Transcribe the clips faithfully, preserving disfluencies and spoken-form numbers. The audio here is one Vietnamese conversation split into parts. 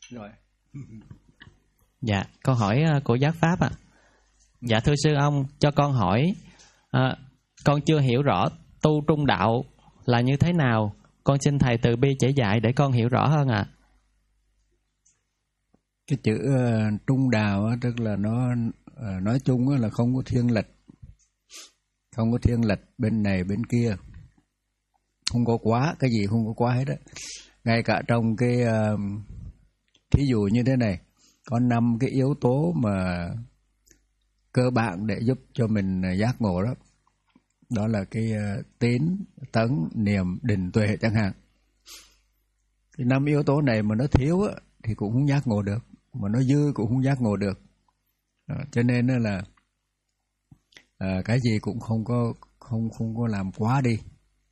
Rồi. Dạ, câu hỏi của Giác Pháp ạ. À. Dạ thưa sư ông, cho con hỏi, à, con chưa hiểu rõ tu trung đạo là như thế nào. Con xin thầy từ bi chỉ dạy để con hiểu rõ hơn ạ. À. Cái chữ uh, trung đạo á, tức là nó uh, nói chung á, là không có thiên lệch, không có thiên lệch bên này bên kia, không có quá, cái gì không có quá hết á. Ngay cả trong cái uh, thí dụ như thế này, có năm cái yếu tố mà cơ bản để giúp cho mình giác ngộ đó. Đó là cái uh, tín, tấn, niệm, định, tuệ chẳng hạn. Cái năm yếu tố này mà nó thiếu á, thì cũng không giác ngộ được, mà nó dư cũng không giác ngộ được. Đó, cho nên là uh, cái gì cũng không có không không có làm quá đi.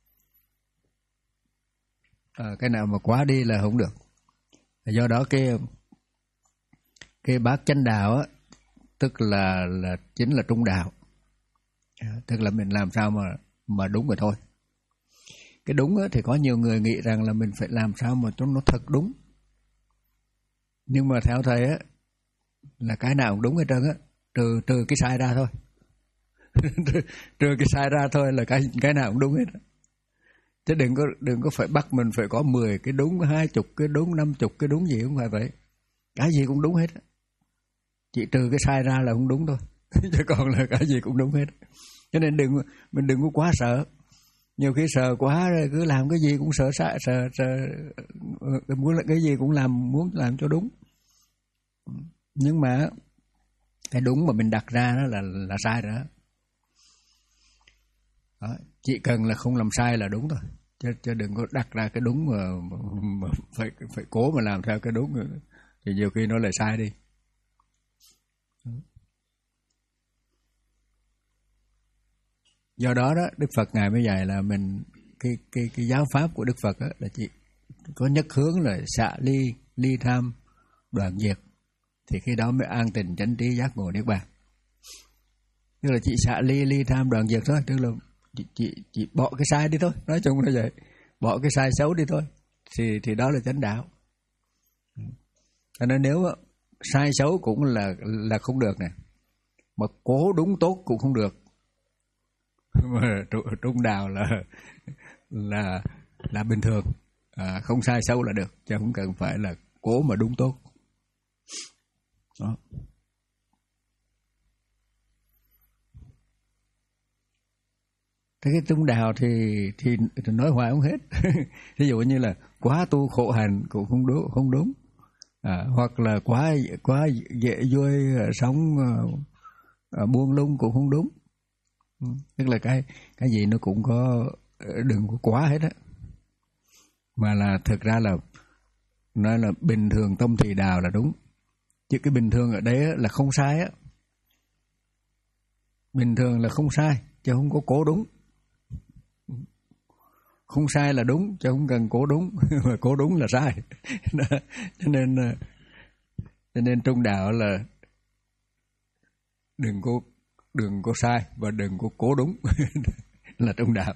À, cái nào mà quá đi là không được. Do đó cái cái bát chánh đạo á, tức là là chính là trung đạo. À, tức là mình làm sao mà mà đúng rồi thôi. Cái đúng á, thì có nhiều người nghĩ rằng là mình phải làm sao mà cho nó thật đúng. Nhưng mà theo thầy á, là cái nào cũng đúng hết trơn á, trừ trừ cái sai ra thôi. trừ, trừ cái sai ra thôi là cái cái nào cũng đúng hết. Chứ đừng có đừng có phải bắt mình phải có mười cái đúng, hai chục cái đúng, năm chục cái đúng gì, không phải vậy. Cái gì cũng đúng hết. Chỉ trừ cái sai ra là không đúng thôi. Chứ còn là cái gì cũng đúng hết. Cho nên đừng mình đừng có quá sợ. Nhiều khi sợ quá rồi cứ làm cái gì cũng sợ sai, sợ sợ muốn là cái gì cũng làm muốn làm cho đúng. Nhưng mà cái đúng mà mình đặt ra đó là là sai rồi đó. Đó, chỉ cần là không làm sai là đúng thôi, chứ, chứ đừng có đặt ra cái đúng mà, mà, mà phải phải cố mà làm theo cái đúng rồi. Thì nhiều khi nó lại sai đi. Do đó đó Đức Phật ngài mới dạy là mình cái cái cái giáo pháp của Đức Phật đó, là chỉ có nhất hướng là xả ly ly tham đoạn diệt, thì khi đó mới an tình chánh trí giác ngộ niết bàn. Tức là chỉ xả ly ly tham đoạn diệt thôi, tức là Chỉ, chỉ, chỉ bỏ cái sai đi thôi, nói chung là vậy, bỏ cái sai xấu đi thôi, thì thì đó là chánh đạo. Cho nên nếu sai xấu cũng là là không được nè, mà cố đúng tốt cũng không được. Mà trung đạo là là là bình thường, à, không sai xấu là được, chứ không cần phải là cố mà đúng tốt. Đó. Thế cái trung đạo thì, thì thì nói hoài không hết. Ví dụ như là quá tu khổ hạnh cũng không đúng, không đúng. À, hoặc là quá quá dễ vui sống à, buông lung cũng không đúng. Tức là cái cái gì nó cũng có, đừng có quá hết á. Mà là thực ra là nói là bình thường tâm thì đạo là đúng. Chứ cái bình thường ở đấy là không sai á. Bình thường là không sai, chứ không có cố đúng. Không sai là đúng, chứ không cần cố đúng. Mà cố đúng là sai. Cho nên cho nên trung đạo là đừng có đừng có sai và đừng có cố đúng. Là trung đạo.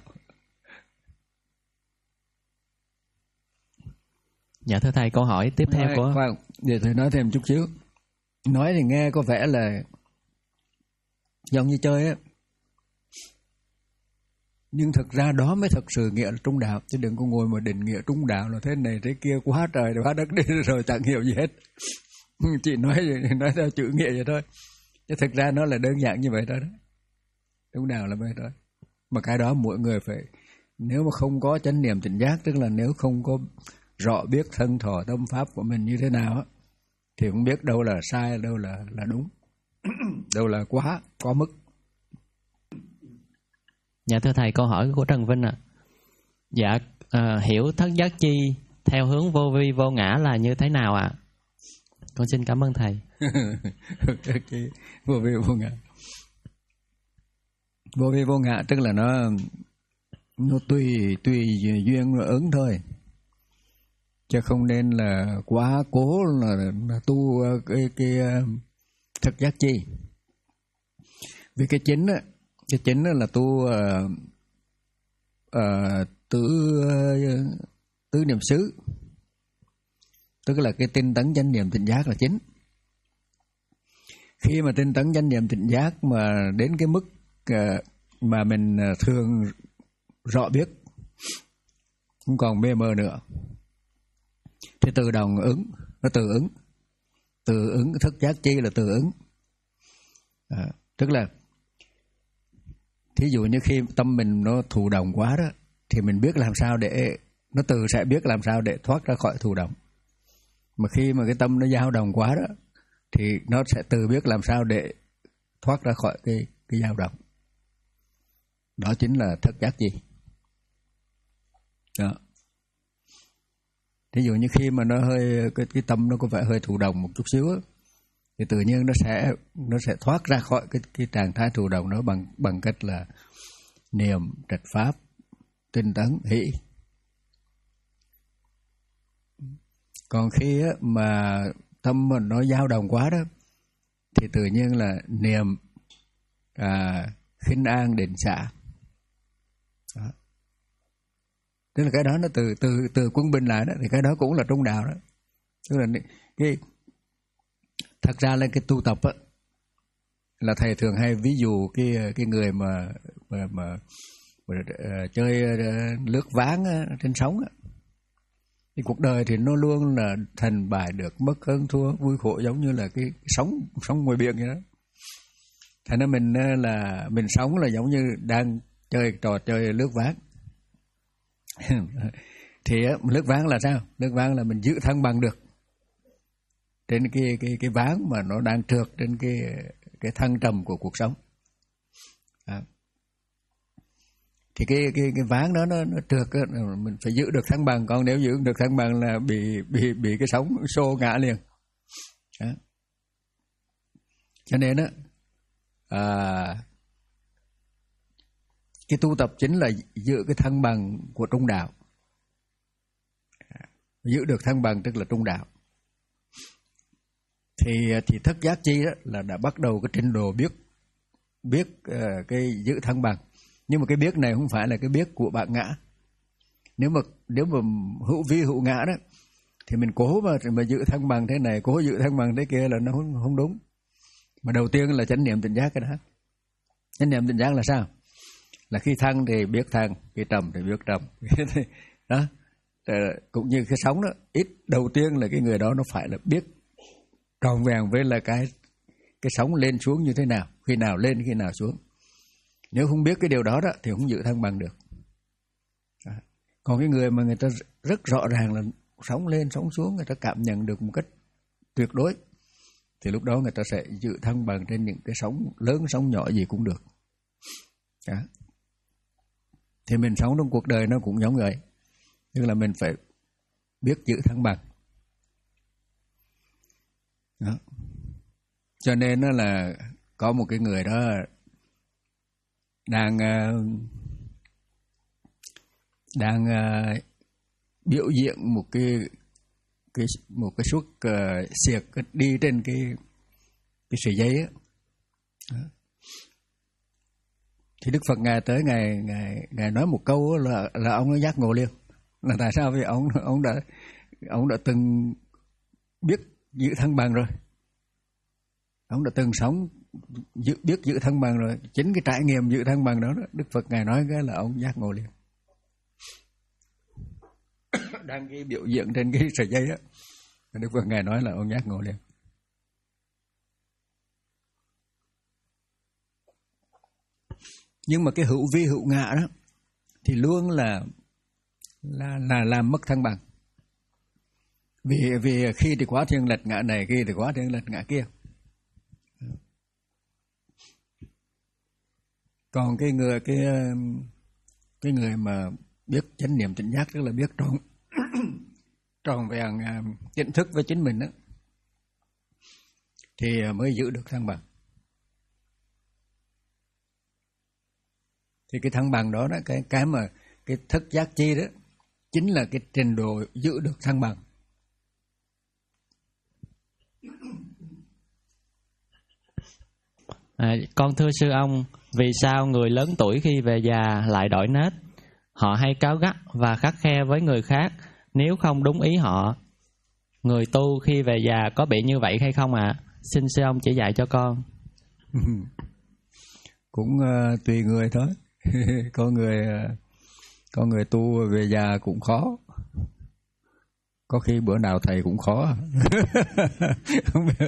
Dạ thưa thầy, câu hỏi tiếp theo của... Khoan, giờ thầy nói thêm chút xíu. Nói thì nghe có vẻ là giống như chơi á, nhưng thực ra đó mới thật sự nghĩa là trung đạo. Chứ đừng có ngồi mà định nghĩa trung đạo là thế này thế kia, quá trời quá đất đi rồi chẳng hiểu gì hết. Chị nói nói theo chữ nghĩa vậy thôi, chứ thực ra nó là đơn giản như vậy thôi đó. Trung đạo là vậy thôi. Mà cái đó mỗi người phải, nếu mà không có chánh niệm tỉnh giác, tức là nếu không có rõ biết thân thọ tâm pháp của mình như thế nào á, thì không biết đâu là sai, đâu là là đúng, đâu là quá quá mức. Dạ thưa thầy, câu hỏi của Trần Vinh ạ. À. Dạ à, hiểu thất giác chi theo hướng vô vi vô ngã là như thế nào ạ? À? Con xin cảm ơn thầy. Vô vi vô ngã. Vô vi vô ngã tức là nó nó tùy tùy duyên ứng thôi, chứ không nên là quá cố là, là tu cái cái thực giác chi. Vì cái chính á, cái chính là tu uh, uh, tứ uh, tứ niệm xứ. tức là cái tinh tấn chánh niệm tỉnh giác là chính. Khi mà tinh tấn chánh niệm tỉnh giác mà đến cái mức mà mình thường rõ biết, không còn mê mơ nữa, thì tự động ứng, nó tự ứng. Tự ứng, thức giác chi là tự ứng. À, tức là thí dụ như khi tâm mình nó thụ động quá đó, thì mình biết làm sao để, nó tự sẽ biết làm sao để thoát ra khỏi thụ động. Mà khi mà cái tâm nó dao động quá đó, thì nó sẽ tự biết làm sao để thoát ra khỏi cái, cái dao động. Đó chính là thức giác chi. Đó. Thí dụ như khi mà nó hơi, cái, cái tâm nó có vẻ hơi thụ động một chút xíu đó, thì tự nhiên nó sẽ nó sẽ thoát ra khỏi cái cái trạng thái thụ động đó bằng bằng cách là niệm, trạch pháp, tinh tấn, hỷ. Còn khi á, mà tâm mà nó dao động quá đó, thì tự nhiên là niệm, à, khinh an, định xả. Đó. Tức là cái đó nó từ từ từ quân bình lại đó, thì cái đó cũng là trung đạo đó. Tức là cái thật ra là cái tu tập á, là thầy thường hay ví dụ cái cái người mà mà, mà, mà uh, chơi uh, lướt ván uh, trên sóng á, thì cuộc đời thì nó luôn là thành bại được, mất hơn thua, vui khổ, giống như là cái sóng sóng ngoài biển vậy đó. Thành ra mình uh, là mình sống là giống như đang chơi trò chơi lướt ván. Thì uh, lướt ván là sao? Lướt ván là mình giữ thăng bằng được trên cái cái cái ván mà nó đang trượt trên cái cái thăng trầm của cuộc sống. À. Thì cái cái cái ván đó nó nó trượt đó, mình phải giữ được thăng bằng, còn nếu giữ được thăng bằng là bị bị bị cái sóng xô ngã liền. À. Cho nên á, à, cái tu tập chính là giữ cái thăng bằng của trung đạo. À. Giữ được thăng bằng tức là trung đạo. Thì thì thức giác chi đó là đã bắt đầu cái trình độ biết biết uh, cái giữ thăng bằng. Nhưng mà cái biết này không phải là cái biết của bạn ngã. Nếu mà nếu mà hữu vi hữu ngã đó, thì mình cố mà mà giữ thăng bằng thế này, cố giữ thăng bằng thế kia là nó không không đúng. Mà đầu tiên là chánh niệm tỉnh giác cái đó. Chánh niệm tỉnh giác là sao? Là khi thăng thì biết thăng, khi trầm thì biết trầm. Đó. Cũng như cái sóng đó, ít đầu tiên là cái người đó nó phải là biết tròn vẹn với là cái cái sóng lên xuống như thế nào, khi nào lên khi nào xuống. Nếu không biết cái điều đó đó thì không giữ thăng bằng được. À. Còn cái người mà người ta rất rõ ràng là sóng lên sóng xuống, người ta cảm nhận được một cách tuyệt đối, thì lúc đó người ta sẽ giữ thăng bằng trên những cái sóng lớn sóng nhỏ gì cũng được. À. Thì mình sống trong cuộc đời nó cũng giống vậy, tức là mình phải biết giữ thăng bằng. Đó. Cho nên nó là có một cái người đó đang đang biểu diễn một cái cái một cái suất uh, xiệt đi trên cái cái sợi dây á. Thì Đức Phật ngài tới ngài ngài ngài nói một câu là là ông nó giác ngộ liền. Là tại sao? Vì ông ông đã ông đã từng biết giữ thăng bằng rồi. Ông đã từng sống giữ, biết giữ thăng bằng rồi. Chính cái trải nghiệm giữ thăng bằng đó, đó Đức Phật ngài nói cái là ông giác ngộ liền. Đang cái biểu diễn trên cái sợi dây đó, Đức Phật ngài nói là ông giác ngộ liền. Nhưng mà cái hữu vi hữu ngã đó thì luôn là là là làm mất thăng bằng. Vì vì khi thì quá thiên lệch ngã này, khi thì quá thiên lệch ngã kia. Còn cái người cái cái người mà biết chánh niệm tỉnh giác, tức là biết tròn tròn vẹn nhận thức với chính mình đó, thì mới giữ được thăng bằng. Thì cái thăng bằng đó, đó cái cái mà cái thức giác chi đó chính là cái trình độ giữ được thăng bằng. À, con thưa sư ông, vì sao người lớn tuổi khi về già lại đổi nết? Họ hay cáu gắt và khắt khe với người khác nếu không đúng ý họ. người tu khi về già có bị như vậy hay không ạ? À? Xin sư ông chỉ dạy cho con. Cũng uh, tùy người thôi. Có người uh, có người tu về già cũng khó. Có khi bữa nào thầy cũng khó. Không biết.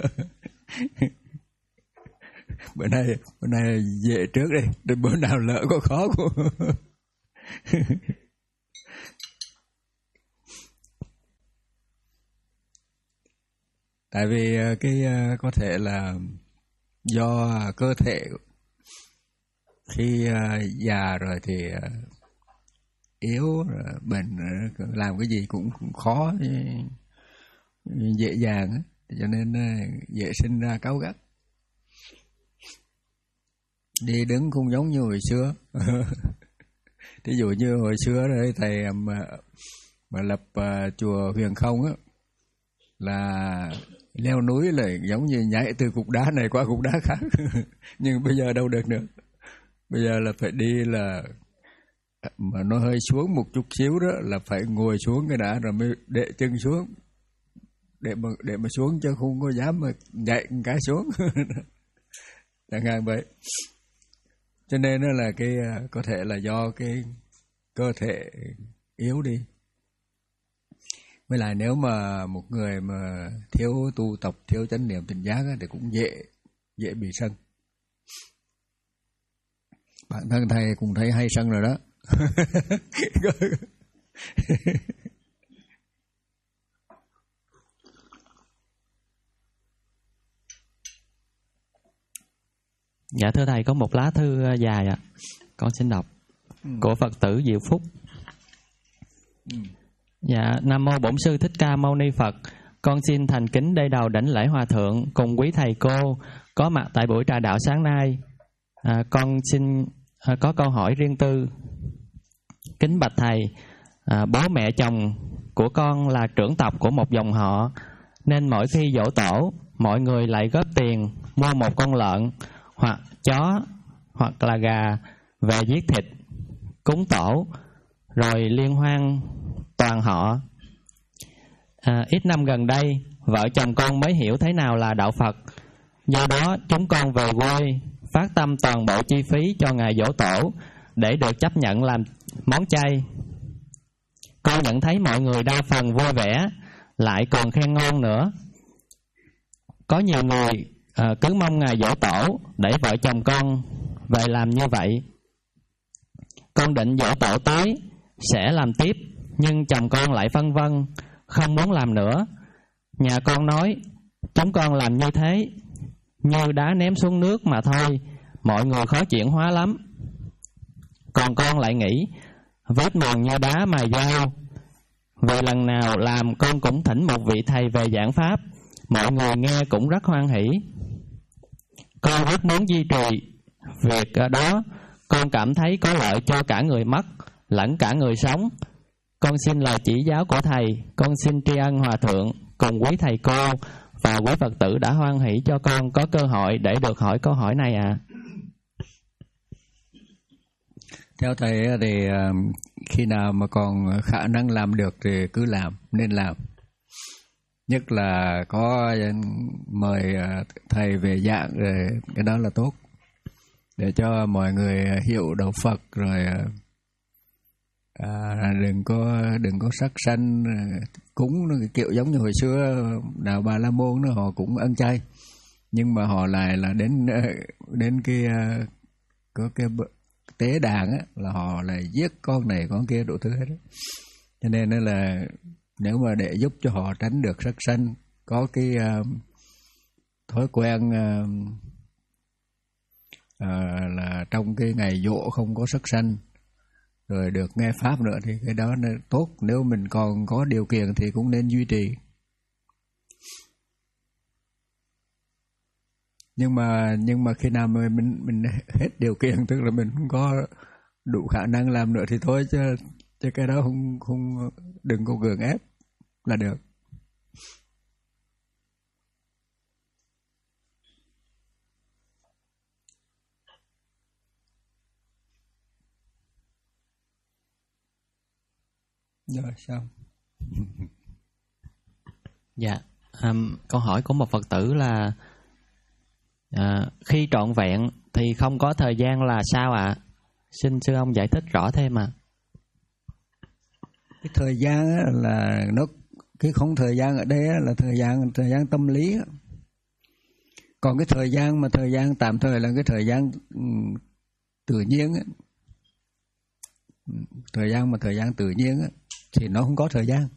Bữa nay bữa nay về trước đi, để bữa nào lỡ có khó của. Tại vì cái có thể là do cơ thể khi già rồi thì yếu, bệnh, làm cái gì cũng, cũng khó, dễ dàng, cho nên dễ sinh ra cáu gắt. Đi đứng không giống như hồi xưa. Thí dụ như hồi xưa đấy, thầy mà, mà lập uh, chùa Huyền Không á, là leo núi là giống như nhảy từ cục đá này qua cục đá khác. Nhưng bây giờ đâu được nữa. Bây giờ là phải đi là mà nó hơi xuống một chút xíu đó là phải ngồi xuống cái đã rồi mới để chân xuống, để mà để mà xuống chứ không có dám mà nhảy một cái xuống. Chẳng hạn vậy. Cho nên đó là cái có thể là do cái cơ thể yếu đi. Với lại nếu mà một người mà thiếu tu tập, thiếu chánh niệm tỉnh giác thì cũng dễ dễ bị sân. Bản thân thầy cũng thấy hay sân rồi đó. Dạ thưa thầy, có một lá thư dài ạ, à. Con xin đọc. Ừ. Của Phật tử Diệu Phúc. Ừ. Dạ, Nam mô Bổn Sư Thích Ca Mâu Ni Phật. Con xin thành kính đây đầu đảnh lễ hòa thượng cùng quý thầy cô có mặt tại buổi trà đạo sáng nay. À, con xin à, có câu hỏi riêng tư. Kính bạch thầy, à, bố mẹ chồng của con là trưởng tộc của một dòng họ, nên mỗi khi giỗ tổ, mọi người lại góp tiền mua một con lợn hoặc chó hoặc là gà về giết thịt cúng tổ, rồi liên hoan toàn họ. À, ít năm gần đây, vợ chồng con mới hiểu thế nào là đạo Phật. Do đó chúng con về quê phát tâm toàn bộ chi phí cho ngày giỗ tổ để được chấp nhận làm món chay. Con nhận thấy mọi người đa phần vui vẻ, lại còn khen ngon nữa. Có nhiều người à, cứ mong ngày giỗ tổ để vợ chồng con về làm như vậy. Con định giỗ tổ tới sẽ làm tiếp, nhưng chồng con lại phân vân, không muốn làm nữa. Nhà con nói chúng con làm như thế như đá ném xuống nước mà thôi, mọi người khó chuyển hóa lắm. Còn con lại nghĩ vết mòn như đá mài dao. Vì lần nào làm con cũng thỉnh một vị thầy về giảng pháp, mọi người nghe cũng rất hoan hỷ. Con rất muốn duy trì việc đó. Con cảm thấy có lợi cho cả người mất lẫn cả người sống. Con xin lời chỉ giáo của thầy. Con xin tri ân hòa thượng cùng quý thầy cô và quý Phật tử đã hoan hỷ cho con có cơ hội để được hỏi câu hỏi này à. Theo thầy thì khi nào mà còn khả năng làm được thì cứ làm, nên làm. Nhất là có mời thầy về giảng rồi, cái đó là tốt, để cho mọi người hiểu đạo Phật rồi. À, đừng có đừng có sắc sanh cúng kiểu giống như hồi xưa đạo Bà La Môn nó họ cũng ăn chay, nhưng mà họ lại là đến đến cái có cái tế đàn á, là họ lại giết con này con kia đủ thứ hết đó. Cho nên đó là nếu mà để giúp cho họ tránh được sắc sanh, có cái uh, thói quen uh, uh, là trong cái ngày giỗ không có sắc sanh, rồi được nghe pháp nữa, thì cái đó là tốt. Nếu mình còn có điều kiện thì cũng nên duy trì. Nhưng mà nhưng mà khi nào mà mình mình hết điều kiện, tức là mình không có đủ khả năng làm nữa thì thôi, chứ chứ cái đó không không đừng có gượng ép là được. Rồi xong. Dạ, um, câu hỏi của một Phật tử là uh, khi trọn vẹn thì không có thời gian là sao ạ? À? Xin sư ông giải thích rõ thêm ạ. À. Cái thời gian là nó cái không thời gian ở đây là thời gian thời gian tâm lý. Còn cái thời gian mà thời gian tạm thời là cái thời gian tự nhiên ấy. Thời gian mà thời gian tự nhiên ấy, thì nó không có thời gian.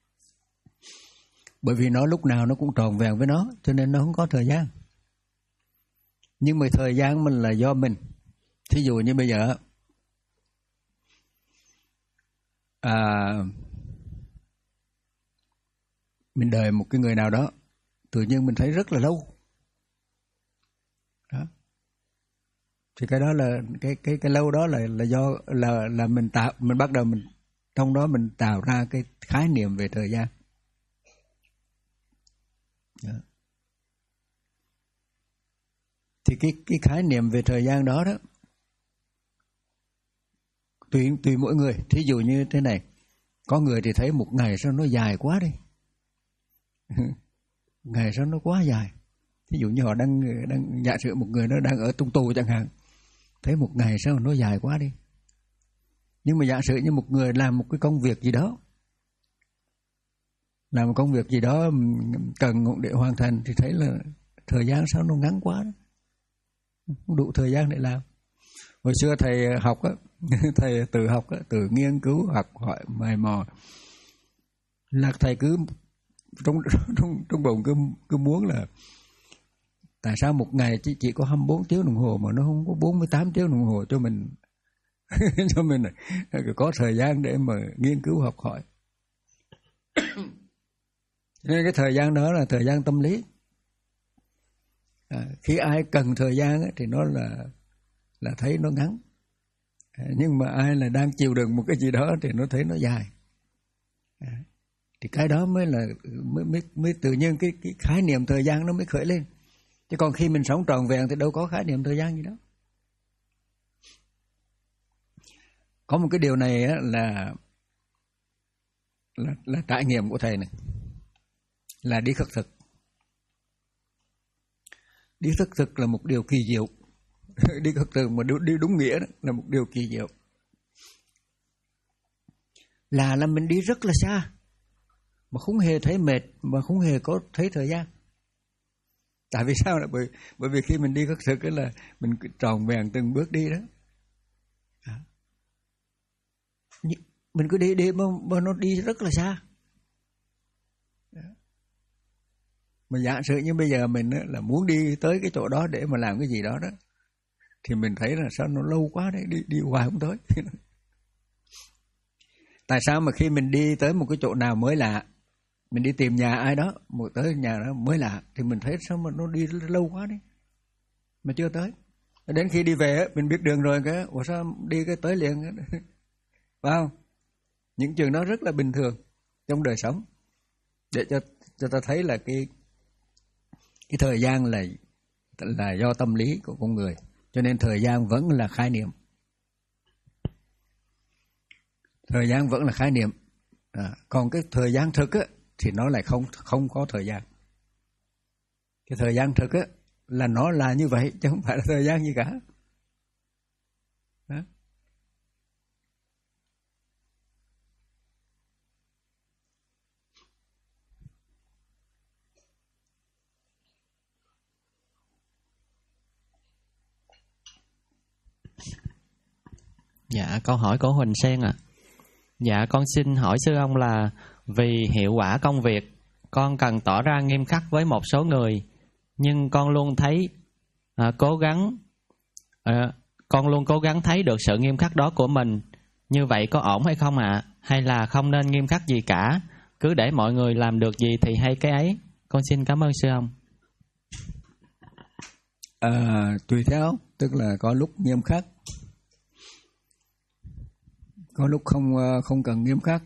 Bởi vì nó lúc nào nó cũng tròn vẹn với nó, cho nên nó không có thời gian. Nhưng mà thời gian mình là do mình. Thí dụ như bây giờ à, mình đợi một cái người nào đó, tự nhiên mình thấy rất là lâu. Đó. Thì cái đó là cái cái cái lâu đó là là do là là mình tạo mình bắt đầu mình trong đó mình tạo ra cái khái niệm về thời gian. Đó. Thì cái cái khái niệm về thời gian đó đó tùy tùy mỗi người. Thí dụ như thế này, có người thì thấy một ngày sao nó dài quá đi. Ngày sao nó quá dài. Thí dụ như họ đang đang giả sử một người nó đang ở trong tù chẳng hạn, thấy một ngày sao nó dài quá đi. Nhưng mà giả sử như một người làm một cái công việc gì đó, làm một công việc gì đó cần để hoàn thành thì thấy là thời gian sao nó ngắn quá đó. Không đủ thời gian để làm. Hồi xưa thầy học á, thầy tự học á, tự nghiên cứu học hỏi mày mò, là thầy cứ trong trong trong bụng cứ cứ muốn là tại sao một ngày chỉ chỉ có hai mươi bốn tiếng đồng hồ mà nó không có bốn mươi tám tiếng đồng hồ cho mình cho mình có thời gian để mà nghiên cứu học hỏi. Nên cái thời gian đó là thời gian tâm lý. À, khi ai cần thời gian ấy, thì nó là là thấy nó ngắn. À, nhưng mà ai là đang chịu đựng một cái gì đó thì nó thấy nó dài. À, thì cái đó mới là mới mới, mới tự nhiên cái cái khái niệm thời gian nó mới khởi lên. Chứ còn khi mình sống trọn vẹn thì đâu có khái niệm thời gian gì đó. Có một cái điều này á, là là là trải nghiệm của thầy này, là đi khất thực. Đi khất thực là một điều kỳ diệu. Đi khất thực mà đi đúng nghĩa đó, là một điều kỳ diệu. Là là mình đi rất là xa mà không hề thấy mệt, mà không hề có thấy thời gian. Tại vì sao? Là bởi bởi vì khi mình đi khất thực là mình tròn vẹn từng bước đi đó. À. Mình cứ đi đi mà, mà nó đi rất là xa. Đó. Mà giả sử như bây giờ mình là muốn đi tới cái chỗ đó để mà làm cái gì đó đó, thì mình thấy là sao nó lâu quá đấy, đi đi hoài không tới. Tại sao mà khi mình đi tới một cái chỗ nào mới lạ, mình đi tìm nhà ai đó, một tới nhà đó mới lạ, thì mình thấy sao mà nó đi lâu quá đấy, mà chưa tới. Đến khi đi về mình biết đường rồi cái, ủa sao đi cái tới liền, phải không? Những chuyện đó rất là bình thường trong đời sống, để cho cho ta thấy là cái cái thời gian là là do tâm lý của con người, cho nên thời gian vẫn là khái niệm. Thời gian vẫn là khái niệm. À, còn cái thời gian thực á, thì nó lại không không có thời gian. Cái thời gian thực á, là nó là như vậy chứ không phải là thời gian gì cả. Đó. Dạ, câu hỏi của Huỳnh Sen ạ. À. Dạ, con xin hỏi sư ông là vì hiệu quả công việc, con cần tỏ ra nghiêm khắc với một số người, nhưng con luôn thấy à, cố gắng, à, con luôn cố gắng thấy được sự nghiêm khắc đó của mình. Như vậy có ổn hay không ạ? À? Hay là không nên nghiêm khắc gì cả, cứ để mọi người làm được gì thì hay cái ấy? Con xin cảm ơn sư ông. À, tùy theo, tức là có lúc nghiêm khắc, có lúc không không cần nghiêm khắc.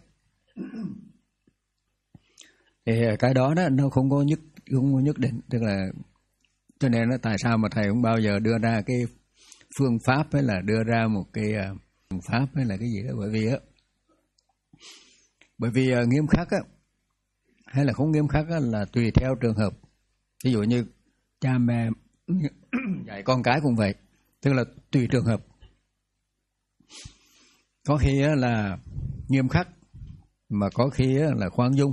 Thì cái đó đó nó không có nhất không có nhất định, tức là cho nên nó tại sao mà thầy không bao giờ đưa ra cái phương pháp hay là đưa ra một cái phương pháp hay là cái gì đó, bởi vì á bởi vì nghiêm khắc á hay là không nghiêm khắc là tùy theo trường hợp. Ví dụ như cha mẹ dạy con cái cũng vậy, tức là tùy trường hợp. Có khi là nghiêm khắc, mà có khi là khoan dung.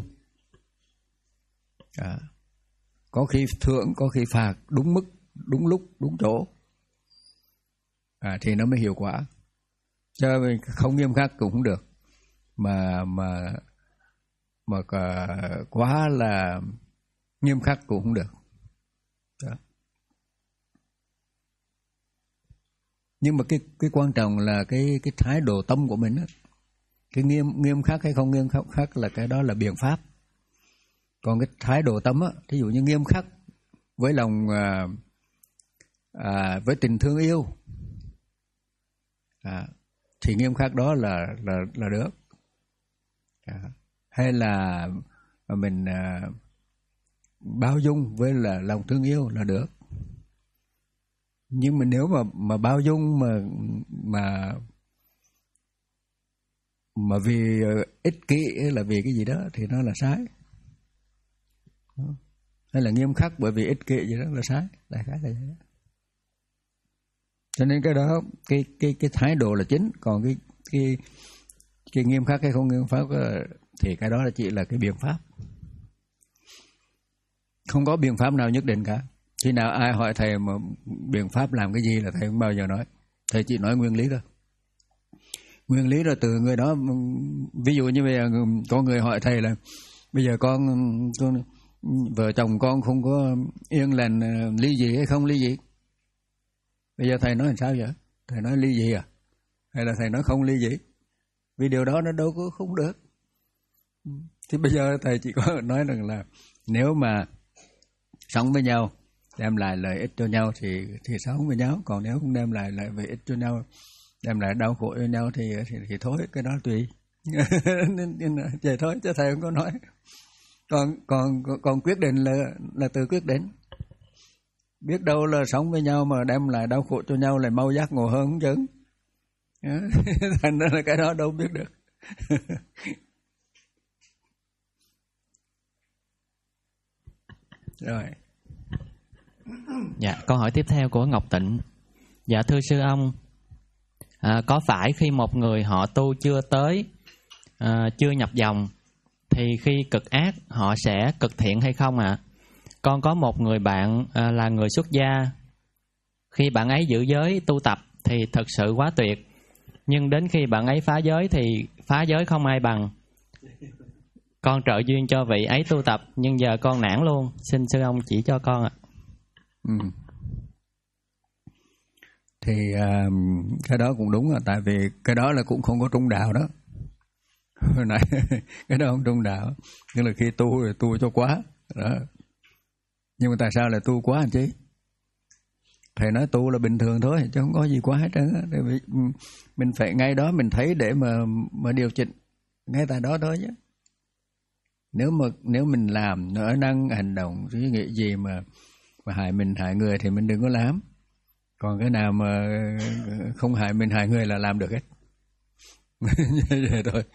À, có khi thưởng, có khi phạt đúng mức, đúng lúc, đúng chỗ. À, thì nó mới hiệu quả. Chứ không nghiêm khắc cũng không được. Mà mà mà quá là nghiêm khắc cũng không được. Đó. Nhưng mà cái cái quan trọng là cái cái thái độ tâm của mình đó. Cái nghiêm nghiêm khắc hay không nghiêm khắc, khắc là cái đó là biện pháp. Còn cái thái độ tâm á, ví dụ như nghiêm khắc với lòng à, à, với tình thương yêu, à, thì nghiêm khắc đó là là là được. À, hay là mình à, bao dung với là lòng thương yêu là được. Nhưng mà nếu mà mà bao dung mà mà mà vì ích kỷ là vì cái gì đó thì nó là sai. Hay là nghiêm khắc bởi vì ích kỷ gì đó là sai, đại khái là vậy. Cho nên cái đó cái cái cái thái độ là chính, còn cái cái cái nghiêm khắc hay không nghiêm khắc thì cái đó là chỉ là cái biện pháp. Không có biện pháp nào nhất định cả. Khi nào ai hỏi thầy mà biện pháp làm cái gì là thầy không bao giờ nói. Thầy chỉ nói nguyên lý thôi. Nguyên lý rồi từ người đó. Ví dụ như bây giờ có người hỏi thầy là bây giờ con, con vợ chồng con không có yên lành, ly dị hay không ly dị. Bây giờ thầy nói làm sao vậy? Thầy nói ly dị à? Hay là thầy nói không ly dị? Vì điều đó nó đâu có không được. Thì bây giờ thầy chỉ có nói rằng là nếu mà sống với nhau đem lại lợi ích cho nhau thì thì sống với nhau, còn nếu không đem lại lợi ích cho nhau, đem lại đau khổ cho nhau thì thì, thì thôi, cái đó tùy. Vậy thôi, chứ thầy không có nói. Còn còn còn quyết định là là tự quyết định. Biết đâu là sống với nhau mà đem lại đau khổ cho nhau lại mau giác ngộ hơn không chứ. Thành ra là cái đó đâu biết được. Rồi. Dạ, câu hỏi tiếp theo của Ngọc Tịnh. Dạ thưa sư ông, à, có phải khi một người họ tu chưa tới, à, chưa nhập dòng, thì khi cực ác họ sẽ cực thiện hay không ạ? À? Con có một người bạn à, là người xuất gia. Khi bạn ấy giữ giới tu tập thì thật sự quá tuyệt. Nhưng đến khi bạn ấy phá giới thì phá giới không ai bằng. Con trợ duyên cho vị ấy tu tập, nhưng giờ con nản luôn. Xin sư ông chỉ cho con ạ. Ừ. Thì uh, cái đó cũng đúng, là tại vì cái đó là cũng không có trung đạo đó. Hồi nãy cái đó không trung đạo, nhưng là khi tu thì tu cho quá đó. Nhưng mà tại sao lại tu quá anh chứ? Thầy nói tu là bình thường thôi, chứ không có gì quá hết trơn á. Tại vì mình phải ngay đó mình thấy để mà mà điều chỉnh ngay tại đó thôi chứ. Nếu mà nếu mình làm nói năng hành động suy nghĩ gì mà mà hại mình hại người thì mình đừng có làm. Còn cái nào mà không hại mình hại người là làm được hết. Như vậy thôi.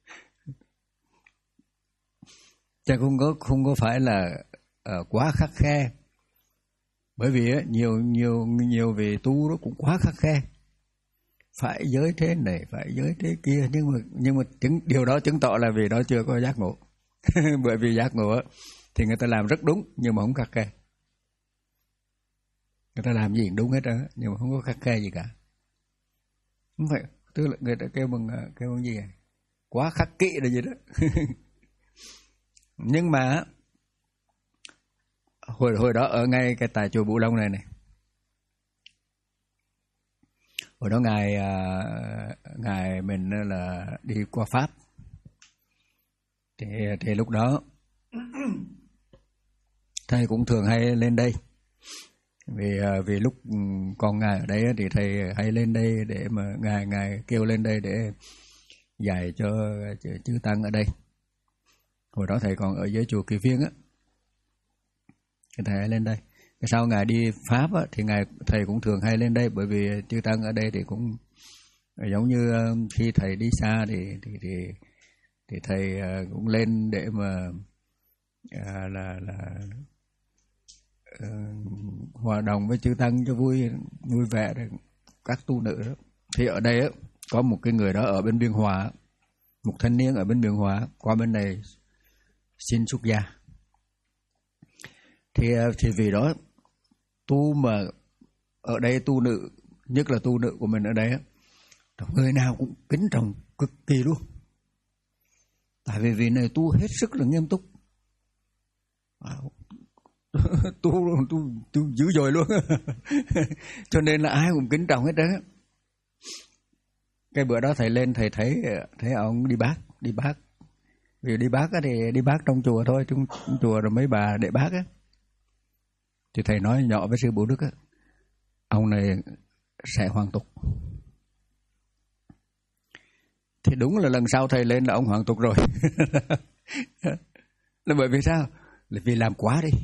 Chứ không có không có phải là uh, quá khắt khe. Bởi vì uh, nhiều nhiều nhiều vị tu đó cũng quá khắt khe. Phải giới thế này, phải giới thế kia, nhưng mà nhưng mà chứng, điều đó chứng tỏ là vì đó chưa có giác ngộ. Bởi vì giác ngộ uh, thì người ta làm rất đúng nhưng mà không khắt khe. Người ta làm gì cũng đúng hết đó, nhưng mà không có khắt khe gì cả. Không phải, tức là người ta kêu bằng kêu bằng gì vậy? Quá khắc kỵ là gì đó. Nhưng mà hồi hồi đó ở ngay cái tại chùa Bửu Long này này, hồi đó ngài ngài mình là đi qua Pháp, thì thì lúc đó thầy cũng thường hay lên đây. Vì vì lúc còn ngài ở đây thì thầy hay lên đây để mà ngài ngài kêu lên đây để dạy cho chư tăng ở đây. Hồi đó thầy còn ở dưới chùa Kỳ Viên á, thì thầy hay lên đây. Cái sau ngài đi Pháp á, thì ngài thầy cũng thường hay lên đây, bởi vì chư tăng ở đây thì cũng giống như khi thầy đi xa thì thì thì, thì thầy cũng lên để mà à, là là uh, hòa đồng với chư tăng cho vui vui vẻ đấy, các tu nữ đó. Thì ở đây á, có một cái người đó ở bên Biên Hòa, một thanh niên ở bên Biên Hòa qua bên này xin xuất gia. Thì thì vì đó tu mà ở đây tu nữ, nhất là tu nữ của mình ở đây á, người nào cũng kính trọng cực kỳ luôn. Tại vì vì này tu hết sức là nghiêm túc. tu, tu, tu dữ dội luôn. Cho nên là ai cũng kính trọng hết đó. Cái bữa đó thầy lên thầy thấy thấy ông đi bác, đi bác. Vì đi bác á thì đi bác trong chùa thôi, trong chùa rồi mấy bà đệ bác á. Thì thầy nói nhỏ với sư Bố Đức á, ông này sẽ hoàn tục. Thì đúng là lần sau thầy lên là ông hoàn tục rồi. Là bởi vì sao? Là vì làm quá đi.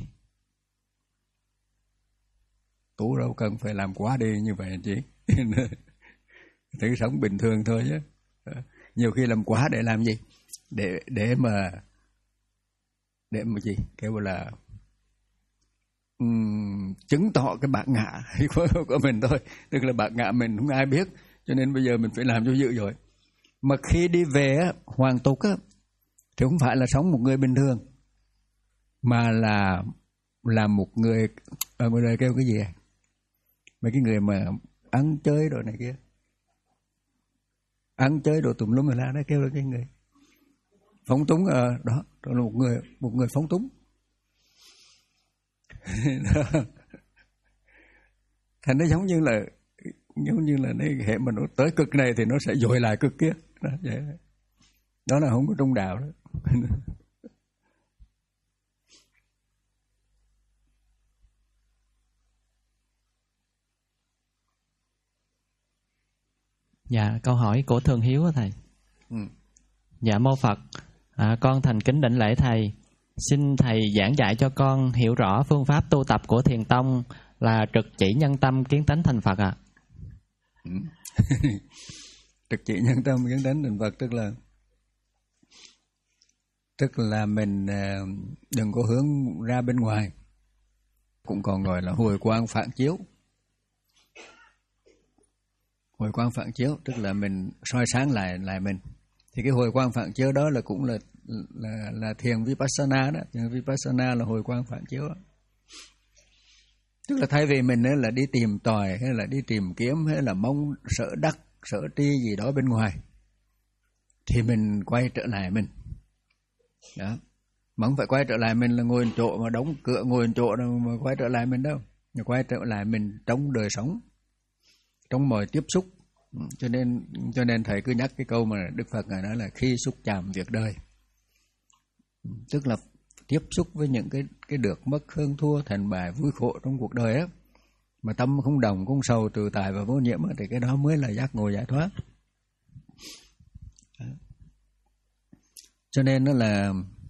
Tu đâu cần phải làm quá đi như vậy chị. Thấy sống bình thường thôi chứ. Nhiều khi làm quá để làm gì? Để để mà để mà gì? Kêu là um, chứng tỏ cái bản ngã của, của mình thôi. Tức là bản ngã mình không ai biết, cho nên bây giờ mình phải làm cho dữ rồi. Mà khi đi về á, hoàn tục á, thì không phải là sống một người bình thường, mà là là một người ở ngoài đời kêu cái gì? Mấy cái người mà ăn chơi đồ này kia, ăn chơi đồ tùm lum rồi la đó, kêu là cái người phóng túng. Ờ à, đó, đó là một người một người phóng túng. Thành nó giống như là giống như là nó hệ mà nó tới cực này thì nó sẽ dội lại cực kia. Đó, vậy. Đó là không có trung đạo đó. Dạ, câu hỏi của Thường Hiếu á thầy. Ừ. Dạ mô Phật, à, con thành kính đảnh lễ thầy. Xin thầy giảng dạy cho con hiểu rõ phương pháp tu tập của Thiền Tông là trực chỉ nhân tâm kiến tánh thành Phật ạ. À. Ừ. Trực chỉ nhân tâm kiến tánh thành Phật tức là tức là mình đừng có hướng ra bên ngoài, cũng còn gọi là hồi quang phản chiếu. Hồi quang phản chiếu tức là mình soi sáng lại lại mình. Thì cái hồi quang phản chiếu đó là cũng là là là thiền vipassana đó. Thiền vipassana là hồi quang phản chiếu đó. Tức là thay vì mình ấy là đi tìm tòi hay là đi tìm kiếm hay là mong sở đắc sở tri gì đó bên ngoài, thì mình quay trở lại mình. Đó. Mà không phải quay trở lại mình là ngồi chỗ mà đóng cửa ngồi chỗ đâu mà quay trở lại mình đâu. Mà quay trở lại mình trong đời sống, trong mọi tiếp xúc. Cho nên cho nên thầy cứ nhắc cái câu mà Đức Phật ngài nói là khi xúc chạm việc đời. Tức là tiếp xúc với những cái cái được mất hơn thua thành bại vui khổ trong cuộc đời á, mà tâm không đồng không sầu tự tại và vô nhiễm á, thì cái đó mới là giác ngộ giải thoát. Đó. Cho nên nó là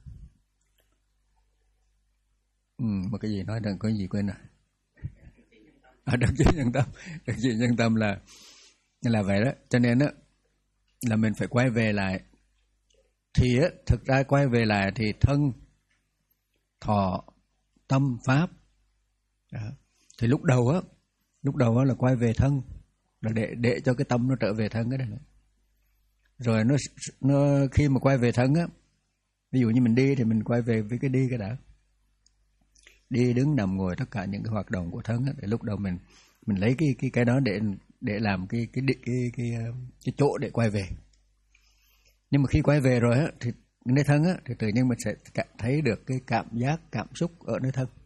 ừ, một cái gì nói đừng có gì quên rồi. À, đặc chỉ nhân tâm, đặc chỉ nhân tâm là là vậy đó. Cho nên á là mình phải quay về lại. Thì á thực ra quay về lại thì thân, thọ, tâm, pháp. Đó. Thì lúc đầu á, lúc đầu á là quay về thân, là để để cho cái tâm nó trở về thân cái này. Rồi nó nó khi mà quay về thân á, ví dụ như mình đi thì mình quay về với cái đi cái đã. Đi đứng nằm ngồi tất cả những cái hoạt động của thân á, để lúc đầu mình mình lấy cái cái cái đó để để làm cái cái cái cái cái, cái chỗ để quay về. Nhưng mà khi quay về rồi á thì nơi thân á thì tự nhiên mình sẽ thấy được cái cảm giác cảm xúc ở nơi thân.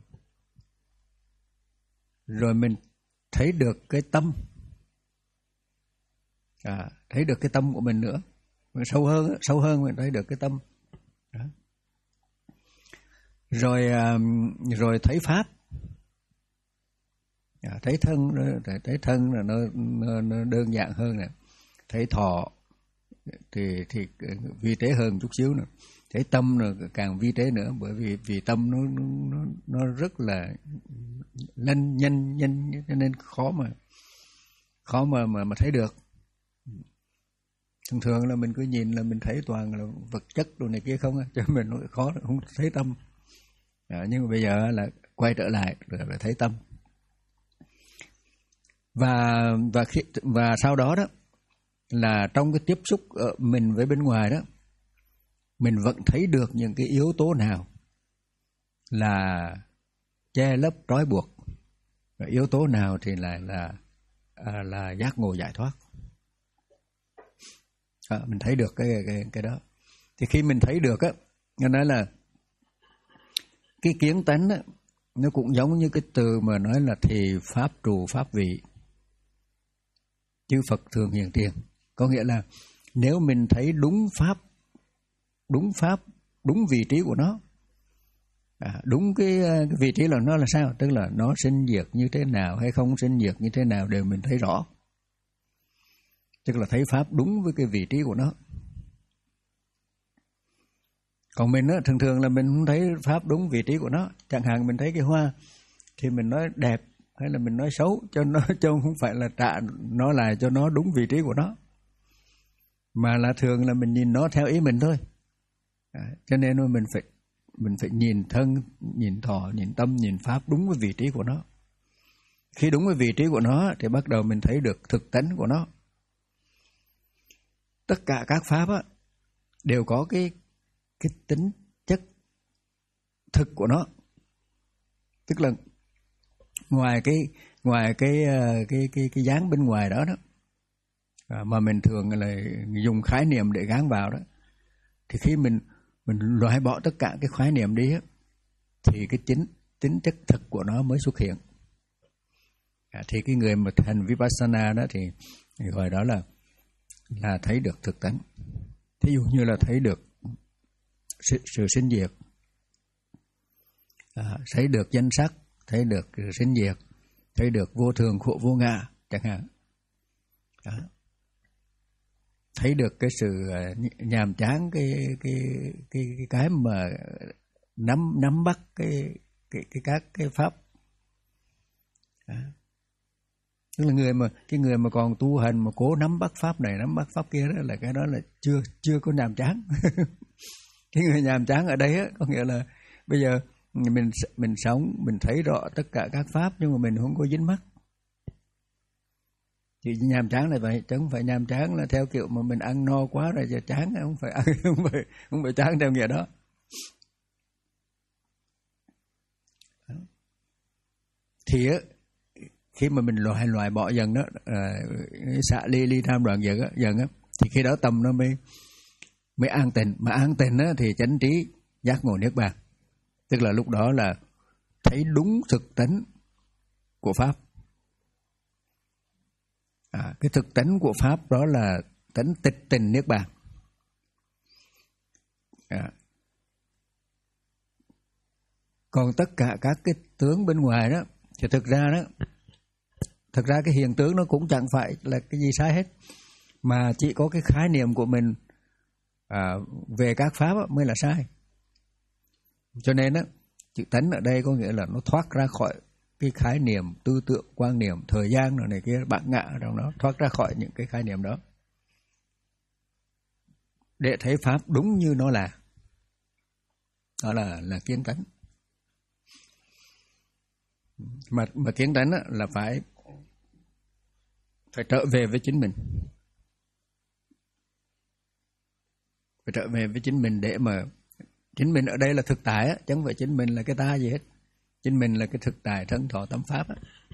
Rồi mình thấy được cái tâm. À, thấy được cái tâm của mình nữa. Mình sâu hơn sâu hơn mình thấy được cái tâm. Đó. Rồi rồi thấy pháp. À, thấy thân thấy thân là nó, nó, nó đơn giản hơn nè. Thấy thọ thì thì vi tế hơn chút xíu nữa. Thấy tâm là càng vi tế nữa, bởi vì vì tâm nó nó nó rất là nhanh nhanh nhanh cho nên khó mà khó mà mà mà thấy được. Thường thường là mình cứ nhìn là mình thấy toàn là vật chất đồ này kia không á, cho mình khó không thấy tâm. À, nhưng mà bây giờ là quay trở lại rồi là thấy tâm. Và và khi, và sau đó đó là trong cái tiếp xúc mình với bên ngoài đó, mình vẫn thấy được những cái yếu tố nào là che lấp trói buộc, và yếu tố nào thì là là là, là giác ngộ giải thoát. À, mình thấy được cái cái cái đó. Thì khi mình thấy được á, nó nói là cái kiến tánh á, nó cũng giống như cái từ mà nói là thì pháp trù pháp vị, chư Phật thường hiện tiền. Có nghĩa là nếu mình thấy đúng pháp, đúng pháp, đúng vị trí của nó, à, đúng cái, cái vị trí là nó là sao, tức là nó sinh diệt như thế nào hay không sinh diệt như thế nào đều mình thấy rõ, tức là thấy pháp đúng với cái vị trí của nó. Còn mình á, thường thường là mình không thấy pháp đúng vị trí của nó. Chẳng hạn mình thấy cái hoa thì mình nói đẹp hay là mình nói xấu, cho nó cho không phải là trả nó lại cho nó đúng vị trí của nó, mà là thường là mình nhìn nó theo ý mình thôi. À, cho nên mình phải mình phải nhìn thân, nhìn thọ, nhìn tâm, nhìn pháp đúng với vị trí của nó. Khi đúng với vị trí của nó thì bắt đầu mình thấy được thực tánh của nó. Tất cả các pháp á, đều có cái cái tính chất thực của nó, tức là ngoài cái ngoài cái cái cái cái dáng bên ngoài đó đó, à, mà mình thường là dùng khái niệm để gán vào đó, thì khi mình mình loại bỏ tất cả cái khái niệm đi á, thì cái chính tính chất thực của nó mới xuất hiện. À, thì cái người mà hành vipassana đó thì, thì gọi đó là là thấy được thực tánh. Thí dụ như là thấy được sự, sự sinh diệt, à, thấy được danh sắc, thấy được sự sinh diệt, thấy được vô thường khổ vô ngã chẳng hạn. À, thấy được cái sự nhàm chán, cái cái cái cái cái mà nắm nắm bắt cái cái cái các cái pháp. À, tức là người mà cái người mà còn tu hành mà cố nắm bắt pháp này nắm bắt pháp kia đó, là cái đó là chưa chưa có nhàm chán. Cái người nhàm chán ở đây á, có nghĩa là bây giờ mình mình sống mình thấy rõ tất cả các pháp nhưng mà mình không có dính mắc. Thì nhàm chán là vậy, chứ không phải nhàm chán là theo kiểu mà mình ăn no quá rồi giờ chán, không phải ăn không phải không phải chán theo nghĩa đó. Thì á, khi mà mình loại loại bỏ dần đó, à, xả ly ly tham đoạn dần á, dần á, thì khi đó tâm nó mới mới an tịnh, mà an tịnh á thì chánh trí giác ngộ niết bàn, tức là lúc đó là thấy đúng thực tánh của pháp. À, cái thực tánh của pháp đó là tánh tịch tình niết bàn. À, còn tất cả các cái tướng bên ngoài đó thì thực ra đó, thực ra cái hiện tướng nó cũng chẳng phải là cái gì sai hết, mà chỉ có cái khái niệm của mình à, về các pháp mới là sai. Cho nên á, chữ tánh ở đây có nghĩa là nó thoát ra khỏi cái khái niệm tư tưởng, quan niệm, thời gian rồi này kia, bản ngã trong đó, thoát ra khỏi những cái khái niệm đó để thấy pháp đúng như nó là. Đó là là kiến tánh. Mà mà kiến tánh á, là phải phải trở về với chính mình, phải trở về với chính mình để mà chính mình ở đây là thực tại á, chứ không phải chính mình là cái ta gì hết. Chính mình là cái thực tại thân thọ tâm pháp á.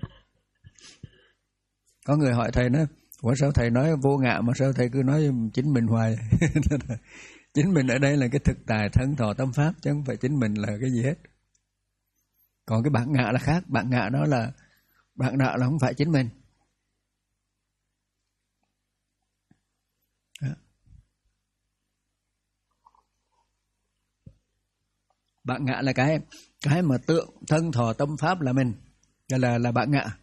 Có người hỏi thầy nói, ủa sao thầy nói vô ngã mà sao thầy cứ nói chính mình hoài? Chính mình ở đây là cái thực tại thân thọ tâm pháp, chứ không phải chính mình là cái gì hết. Còn cái bản ngã là khác, bản ngã đó là bản ngã là không phải chính mình. Đó. Bản ngã là cái cái mà tượng thân thọ tâm pháp là mình, đó là là bản ngã.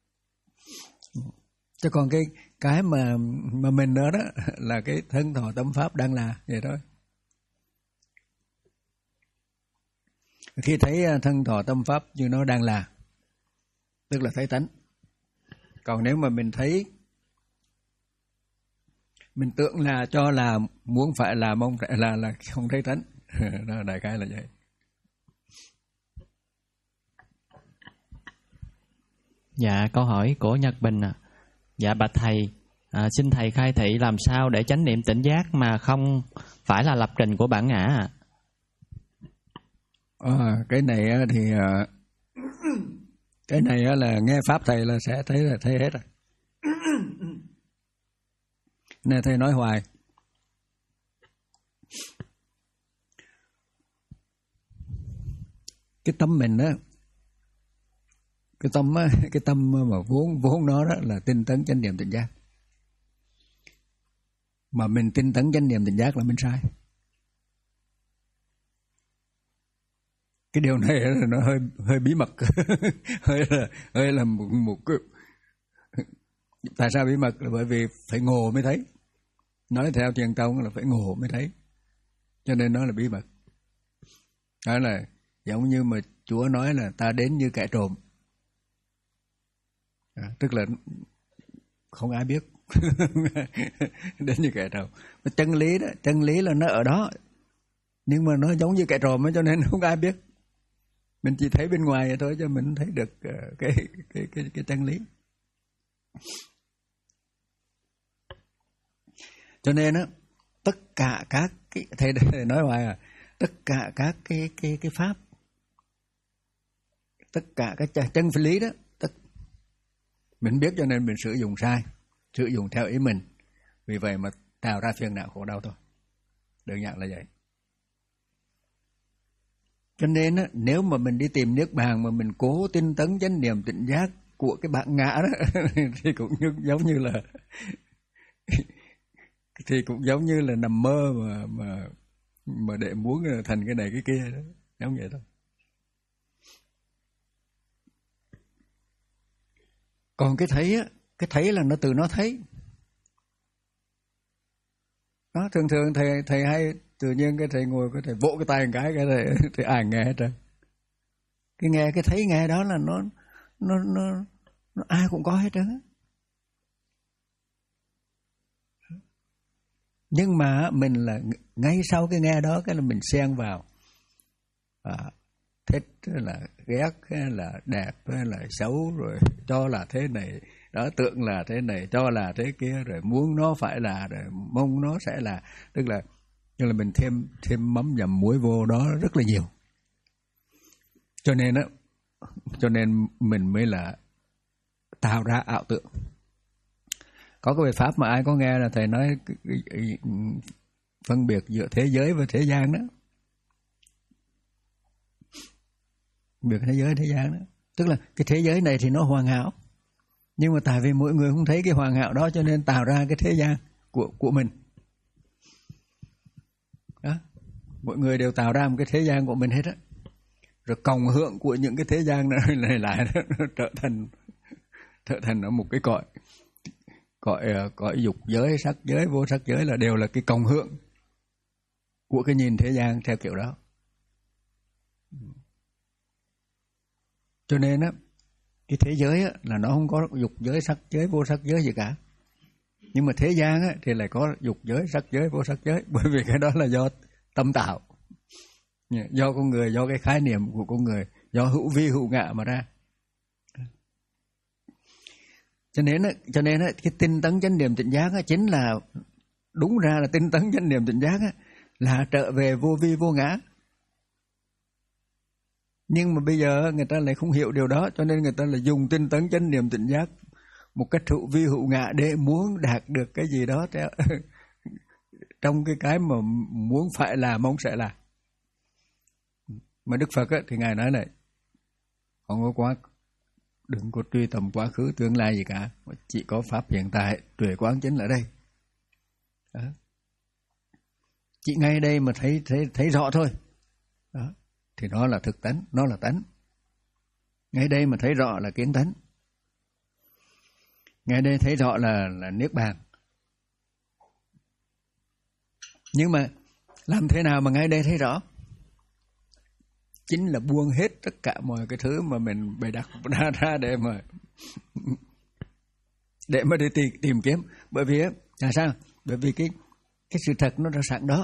Chứ còn cái cái mà mà mình đó đó là cái thân thọ tâm pháp đang là vậy thôi. Khi thấy thân thọ tâm pháp như nó đang là, tức là thấy tánh. Còn nếu mà mình thấy, mình tưởng là cho là muốn phải là mong là là không thấy tánh. Đó, đại khái là vậy. Dạ, câu hỏi của Nhật Bình à. Dạ bạch thầy, à, xin thầy khai thị làm sao để chánh niệm tỉnh giác mà không phải là lập trình của bản ngã ạ? À? À, cái này thì cái này là nghe pháp thầy là sẽ thấy là thấy hết rồi. Nên thầy nói hoài. Cái tâm mình đó, cái tâm á, cái tâm mà vốn vốn nó đó là tinh tấn chánh niệm tỉnh giác. Mà mình tinh tấn chánh niệm tỉnh giác là mình sai. Cái điều này là nó hơi hơi bí mật, hơi là hơi là một, một cái. Tại sao bí mật? Là bởi vì phải ngộ mới thấy. Nói theo truyền tông là phải ngộ mới thấy, cho nên nó là bí mật. Đó là giống như mà Chúa nói là ta đến như kẻ trộm, à, tức là không ai biết. Đến như kẻ trộm. Chân lý đó, chân lý là nó ở đó, nhưng mà nó giống như kẻ trộm ấy, cho nên không ai biết. Mình chỉ thấy bên ngoài thôi, cho mình thấy được uh, cái, cái cái cái chân lý. Cho nên á, tất cả các cái thầy, thầy nói hoài à, tất cả các cái cái cái pháp, tất cả các chân lý đó, tất mình biết, cho nên mình sử dụng sai, sử dụng theo ý mình, vì vậy mà tạo ra phiền não khổ đau thôi. Đơn giản là vậy. Cho nên á, nếu mà mình đi tìm niết bàn mà mình cố tinh tấn chánh niệm tỉnh giác của cái bản ngã đó thì cũng như, giống như là thì cũng giống như là nằm mơ mà mà mà để muốn thành cái này cái kia đó, giống vậy thôi. Còn cái thấy á, cái thấy là nó từ nó thấy. Đó, thường thường thầy thầy hay tự nhiên cái thầy ngồi cái thầy vỗ cái tay một cái cái thầy, thầy ai nghe hết trơn. Cái nghe cái thấy nghe đó là nó nó nó, nó ai cũng có hết trơn. Nhưng mà mình là ngay sau cái nghe đó cái là mình xen vào, à, thích là ghét hay là đẹp hay là xấu, rồi cho là thế này đó, tưởng là thế này, cho là thế kia, rồi muốn nó phải là, rồi mong nó sẽ là, tức là tức là mình thêm thêm mắm dầm muối vô đó rất là nhiều. Cho nên á, cho nên mình mới là tạo ra ảo tưởng. Có cái bài pháp mà ai có nghe là thầy nói phân biệt giữa thế giới và thế gian đó. Biệt thế giới thế gian đó, tức là cái thế giới này thì nó hoàn hảo, nhưng mà tại vì mỗi người không thấy cái hoàn hảo đó, cho nên tạo ra cái thế gian của của mình. Đó, mỗi người đều tạo ra một cái thế gian của mình hết á, rồi cộng hưởng của những cái thế gian này lại lại nó trở thành trở thành ở một cái cõi cõi cõi dục giới, sắc giới, vô sắc giới là đều là cái cộng hưởng của cái nhìn thế gian theo kiểu đó. Cho nên á, cái thế giới á, là nó không có dục giới, sắc giới, vô sắc giới gì cả. Nhưng mà thế gian á, thì lại có dục giới, sắc giới, vô sắc giới. Bởi vì cái đó là do tâm tạo, do con người, do cái khái niệm của con người, do hữu vi hữu ngã mà ra. Cho nên á, cho nên á, cái tinh tấn chánh niệm tỉnh giác á, chính là đúng ra là tinh tấn chánh niệm tỉnh giác á, là trở về vô vi vô ngã. Nhưng mà bây giờ người ta lại không hiểu điều đó, cho nên người ta lại dùng tinh tấn chánh niệm tỉnh giác một cách hữu vi hữu ngã để muốn đạt được cái gì đó theo trong cái cái mà muốn phải là, mong sẽ là. Mà Đức Phật á, thì Ngài nói này, không có quá, đừng có truy tầm quá khứ tương lai gì cả, chỉ có pháp hiện tại, tuệ quán chính ở đây. Đó. Chỉ ngay đây mà thấy thấy thấy rõ thôi. Đó. Thì nó là thực tánh, nó là tánh. Ngay đây mà thấy rõ là kiến tánh. Ngay đây thấy rõ là là niết bàn. Nhưng mà làm thế nào mà ngay đây thấy rõ? Chính là buông hết tất cả mọi cái thứ mà mình bày đặt ra ra để mà để mà đi tìm, tìm kiếm. Bởi vì á, là sao? Bởi vì cái cái sự thật nó ra sẵn đó.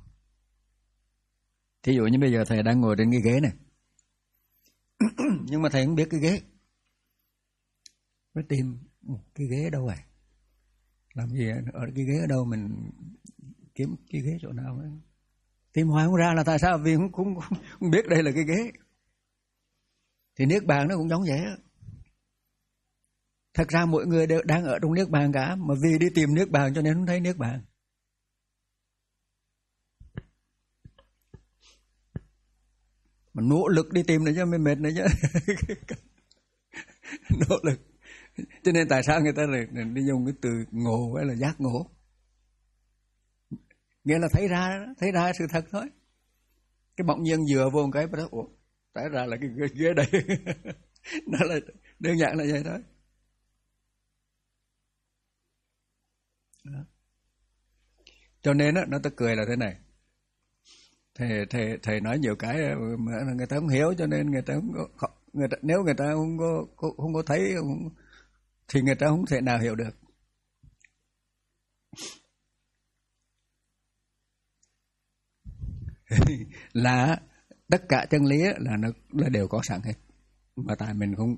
Thí dụ như bây giờ thầy đang ngồi trên cái ghế này, nhưng mà thầy không biết cái ghế. mới tìm cái ghế đâu rồi, làm gì ở cái ghế ở đâu, mình kiếm cái ghế chỗ nào ấy. Tìm hoài không ra là tại sao? Vì không, không, không biết đây là cái ghế. Thì niết bàn nó cũng giống vậy á. Thật ra mọi người đều đang ở trong niết bàn cả, mà vì đi tìm niết bàn cho nên không thấy niết bàn. Mà nỗ lực đi tìm này chứ mới mệt này chứ. Nỗ lực. Cho nên tại sao người ta lại đi dùng cái từ ngộ hay là giác ngộ? Nghĩa là thấy ra, thấy ra sự thật thôi. Cái bỗng nhiên dựa vô một cái, ủa, tại ra là cái ghế đây. Nó là đơn giản là vậy thôi. Đó. Cho nên đó, nó ta cười là thế này. Thầy, thầy, thầy nói nhiều cái mà người ta không hiểu, cho nên người ta không có, người ta, nếu người ta không có, không có thấy không, thì người ta không thể nào hiểu được. Là tất cả chân lý là nó là đều có sẵn hết, mà tại mình không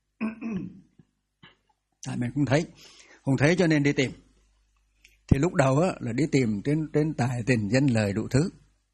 tại mình không thấy, không thấy cho nên đi tìm. Thì lúc đầu á, là đi tìm trên trên tài tình danh lời đủ thứ.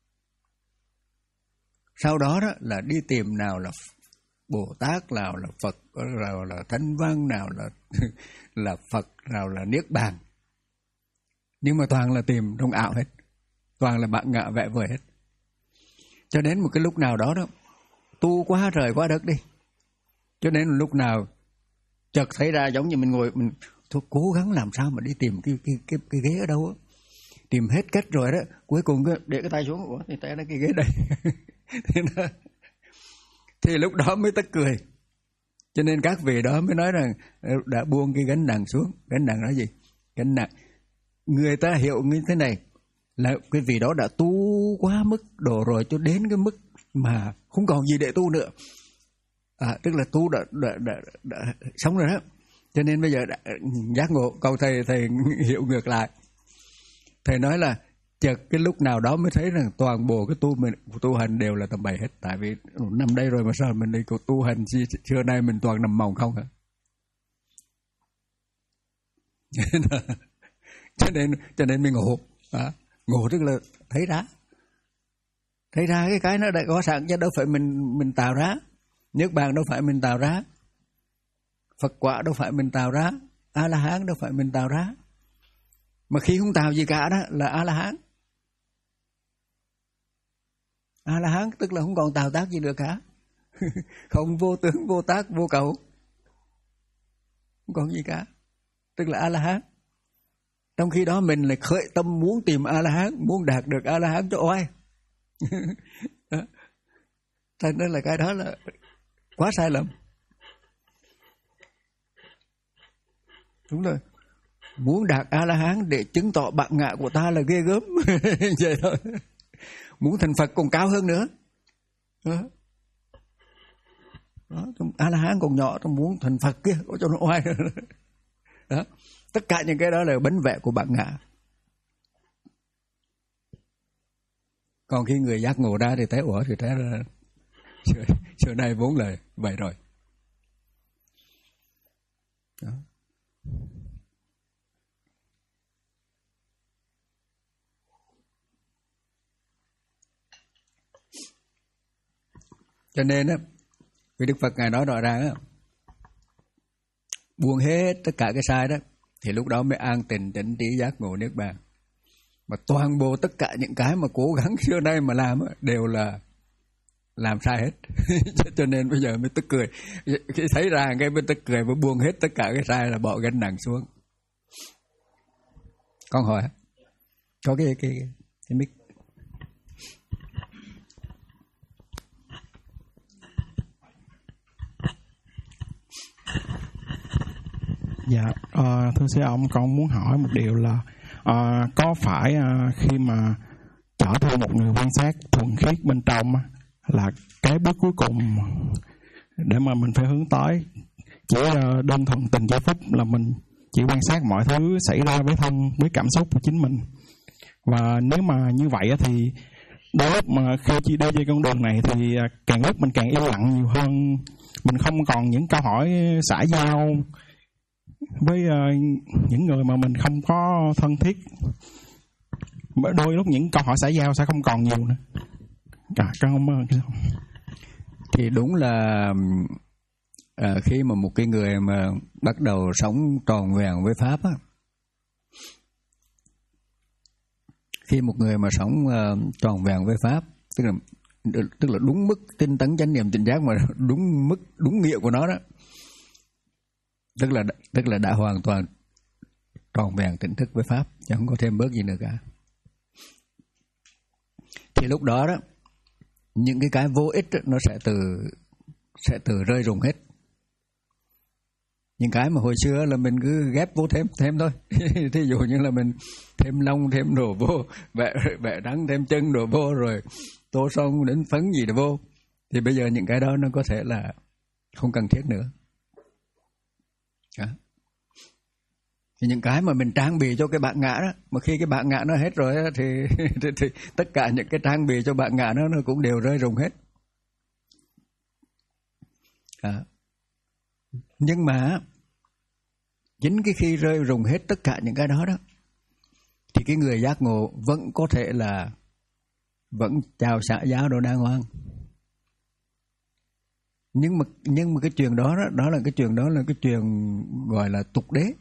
Sau đó đó là đi tìm nào là Bồ Tát, nào là Phật, nào là Thánh Văn, nào là là Phật, nào là Niết Bàn. Nhưng mà toàn là tìm trong ảo hết, toàn là bạn ngạ vẽ vời hết. Cho đến một cái lúc nào đó đó, tu quá trời quá đất đi. Cho nên lúc nào chợt thấy ra giống như mình ngồi, mình thôi cố gắng làm sao mà đi tìm cái cái cái, cái ghế ở đâu á. Tìm hết cách rồi đó, cuối cùng để cái tay xuống, ủa thì tay nó cái ghế đây. thì, nó, thì lúc đó mới tức cười. Cho nên các vị đó mới nói rằng đã buông cái gánh nặng xuống. Gánh nặng nói gì? Gánh nặng. Người ta hiểu như thế này, là cái vị đó đã tu quá mức độ rồi, cho đến cái mức mà không còn gì để tu nữa. À, tức là tu đã, đã, đã, đã, đã sống rồi đó. Cho nên bây giờ đã, giác ngộ. Còn thầy thầy hiểu ngược lại. Thầy nói là chợt cái lúc nào đó mới thấy rằng toàn bộ cái tu mình tu hành đều là tầm bậy hết. Tại vì nằm đây rồi mà sao mình đi tu hành chi xưa nay mình toàn nằm mòng không hả? cho nên cho nên mình ngộ. À, ngộ tức là thấy ra. Thấy ra cái cái nó đã có sẵn chứ đâu phải mình mình tạo ra. Niết bàn đâu phải mình tạo ra. Phật quả đâu phải mình tạo ra. A La Hán đâu phải mình tạo ra. Mà khi không tạo gì cả đó là A La Hán. A La Hán tức là không còn tạo tác gì nữa cả. Không vô tướng, vô tác, vô cầu. Không còn gì cả. Tức là A La Hán. Trong khi đó mình lại khởi tâm muốn tìm A La Hán, muốn đạt được A La Hán cho oai. Thành ra là cái đó là quá sai lầm. Đúng rồi. Muốn đạt A La Hán để chứng tỏ bạn ngạ của ta là ghê gớm. Vậy thôi. Muốn thành Phật còn cao hơn nữa. Đó. Đó. A La Hán còn nhỏ, tôi muốn thành Phật kia có cho nó oai. Đó. Tất cả những cái đó là bánh vẽ của bạn ngạ. Còn khi người giác ngộ ra thì thấy ủa thì thấy là xưa nay vốn là vậy rồi. Đó. Cho nên á, vì Đức Phật Ngài nói rõ ràng á, buông hết tất cả cái sai đó, thì lúc đó mới an tịnh tịnh trí giác ngộ niết bàn. Mà toàn bộ tất cả những cái mà cố gắng xưa nay mà làm á, đều là làm sai hết. Cho nên bây giờ mới tức cười. Khi thấy ra cái mới tức cười, mới buông hết tất cả cái sai là bỏ gánh nặng xuống. Con hỏi có cái cái cái, cái mic. Dạ, uh, thưa sư ông, con muốn hỏi một điều là uh, có phải uh, khi mà trở thành một người quan sát thuần khiết bên trong là cái bước cuối cùng để mà mình phải hướng tới, chỉ uh, đơn thuần tình giây phút là mình chỉ quan sát mọi thứ xảy ra với thân, với cảm xúc của chính mình. Và nếu mà như vậy thì đôi lúc mà khi đi đi trên con đường này thì càng lúc mình càng im lặng nhiều hơn, mình không còn những câu hỏi xã giao với uh, những người mà mình không có thân thiết. Đôi lúc những câu hỏi xã giao sẽ không còn nhiều nữa. Cả không thì đúng là à, khi mà một cái người mà bắt đầu sống tròn vẹn với Pháp á, khi một người mà sống uh, tròn vẹn với Pháp, tức là tức là đúng mức tinh tấn chánh niệm tỉnh giác, mà đúng mức đúng nghĩa của nó đó, tức là tức là đã hoàn toàn tròn vẹn tỉnh thức với Pháp, chứ không có thêm bớt gì nữa cả. Thì lúc đó đó, những cái cái vô ích đó, nó sẽ từ sẽ từ rơi rụng hết. Những cái mà hồi xưa là mình cứ ghép vô thêm thêm thôi. Thí dụ như là mình thêm lông thêm đồ vô, vẽ vẽ đắng thêm chân đồ vô, rồi tô son đến phấn gì đồ vô, thì bây giờ những cái đó nó có thể là không cần thiết nữa. Đó. Thì những cái mà mình trang bị cho cái bạn ngã đó, mà khi cái bạn ngã nó hết rồi đó, thì, thì, thì tất cả những cái trang bị cho bạn ngã đó nó cũng đều rơi rụng hết. Đó. Nhưng mà chính cái khi rơi rụng hết tất cả những cái đó đó, thì cái người giác ngộ vẫn có thể là vẫn chào xã giáo đồ đàng hoàng. Nhưng mà nhưng mà cái chuyện đó đó, đó là cái chuyện đó là cái chuyện gọi là tục đế.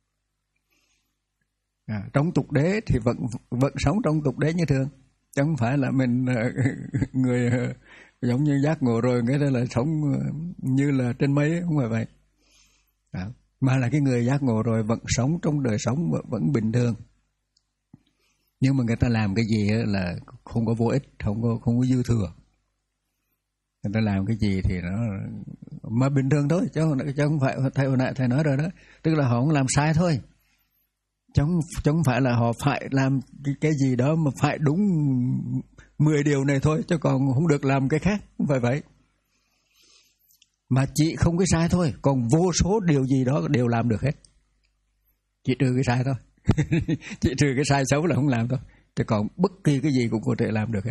À, trong tục đế thì vẫn vẫn sống trong tục đế như thường, chứ không phải là mình người giống như giác ngộ rồi cái đó là sống như là trên mây, không phải vậy. À, mà là cái người giác ngộ rồi vẫn sống trong đời sống vẫn bình thường, nhưng mà người ta làm cái gì là không có vô ích, không có không có dư thừa. Người ta làm cái gì thì nó mà bình thường thôi, chứ không, chứ không phải thầy hồi nãy thầy nói rồi đó, tức là họ không làm sai thôi, chứ không, chứ không phải là họ phải làm cái, cái gì đó mà phải đúng mười điều này thôi, chứ còn không được làm cái khác, không phải vậy. Mà chỉ không cái sai thôi, còn vô số điều gì đó đều làm được hết, chỉ trừ cái sai thôi. Chỉ trừ cái sai xấu là không làm thôi, chứ còn bất kỳ cái gì cũng có thể làm được hết.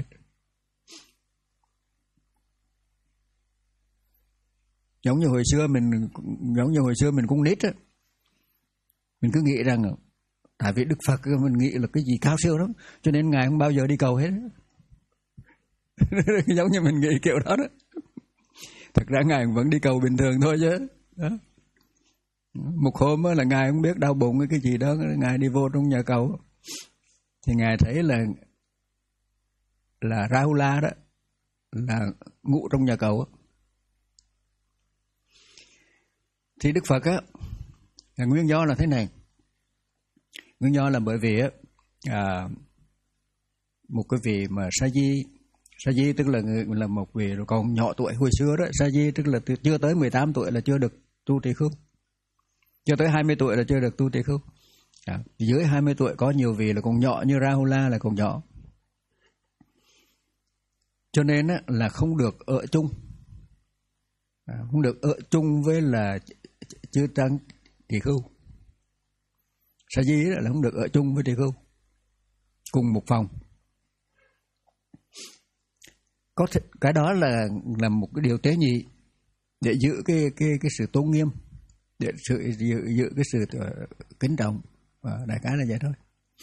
Giống như hồi xưa mình giống như hồi xưa mình cũng nít á, mình cứ nghĩ rằng tại vì Đức Phật mình nghĩ là cái gì cao siêu lắm, cho nên Ngài không bao giờ đi cầu hết. Giống như mình nghĩ kiểu đó đó. Thật ra Ngài vẫn đi cầu bình thường thôi chứ. Đó. Một hôm là Ngài không biết đau bụng cái gì đó, Ngài đi vô trong nhà cầu, thì Ngài thấy là là Rahula đó là ngủ trong nhà cầu. Thì Đức Phật á, là nguyên do là thế này. Nguyên do là bởi vì á, à, một cái vị mà Sa Di, Sa Di tức là là một vị còn nhỏ tuổi hồi xưa đó, Sa Di tức là chưa tới mười tám tuổi là chưa được tu trì khưu, chưa tới hai mươi tuổi là chưa được tu trì khưu. À, dưới hai mươi tuổi có nhiều vị là còn nhỏ, như Rahula là còn nhỏ, cho nên á, là không được ở chung, à, không được ở chung với là chư tăng tỳ khưu. Sa Di là không được ở chung với tỳ khưu cùng một phòng. Có thể, cái đó là là một cái điều tế nhị để giữ cái cái cái sự tôn nghiêm, để sự giữ, giữ cái sự kính trọng, và đại khái là vậy thôi.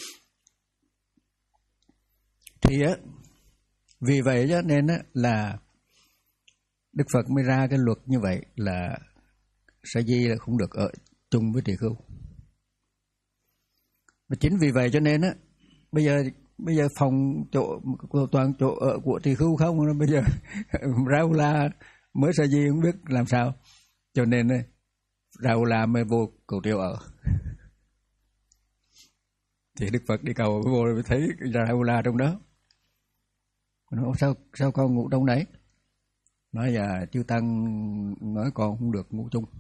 Thì á, vì vậy cho nên á, là Đức Phật mới ra cái luật như vậy là Sa Di là không được ở chung với tỳ khưu. Và chính vì vậy cho nên á, bây giờ bây giờ phòng chỗ toàn chỗ ở của tỳ khưu không, bây giờ Rahula mới Sa Di không biết làm sao, cho nên Rahula mới vô cầu triều ở. Thì Đức Phật đi cầu vô rồi thấy Rahula trong đó. Nói, sao sao con ngủ trong đấy? Nói là chư tăng nói con không được ngủ chung.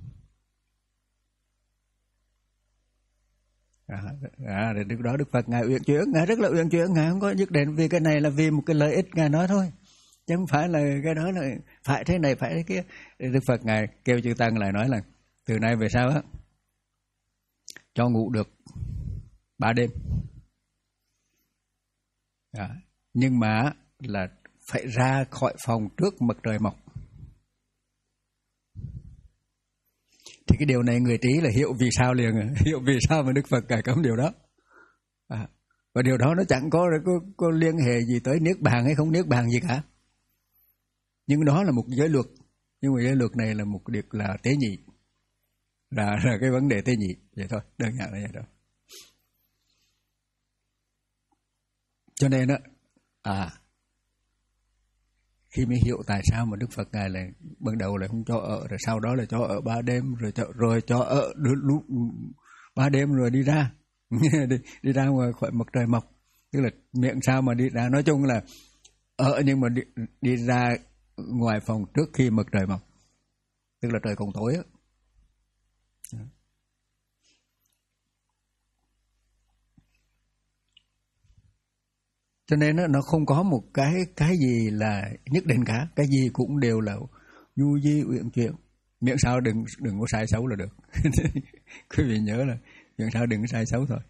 À, à, lúc đó Đức Phật Ngài uyển chuyển, Ngài rất là uyển chuyển, Ngài không có dứt định vì cái này là vì một cái lợi ích Ngài nói thôi, chứ không phải là cái đó là phải thế này phải thế kia. Đức Phật Ngài kêu chư tăng lại nói là từ nay về sau á, cho ngủ được ba đêm, à, nhưng mà là phải ra khỏi phòng trước mặt trời mọc. thì cái điều này người trí là hiểu vì sao liền, hiểu vì sao mà Đức Phật cài cấm điều đó. À, và điều đó nó chẳng có, có có liên hệ gì tới niết bàn hay không niết bàn gì cả. Nhưng đó là một giới luật, nhưng mà giới luật này là một việc là tế nhị, là, là cái vấn đề tế nhị vậy thôi, đơn giản là vậy thôi. Cho nên đó, à khi mới hiểu tại sao mà Đức Phật ngài là ban đầu là không cho ở, rồi sau đó là cho ở ba đêm, rồi cho, rồi cho ở lúc ba đêm rồi đi ra đi, đi ra ngoài khỏi mặt trời mọc, tức là miệng sao mà đi ra, nói chung là ở nhưng mà đi, đi ra ngoài phòng trước khi mặt trời mọc, tức là trời còn tối á. Cho nên nó không có một cái cái gì là nhất định cả, cái gì cũng đều là du di uyển chuyển, miệng sao đừng đừng có sai xấu là được. Quý vị nhớ là miệng sao đừng có sai xấu thôi.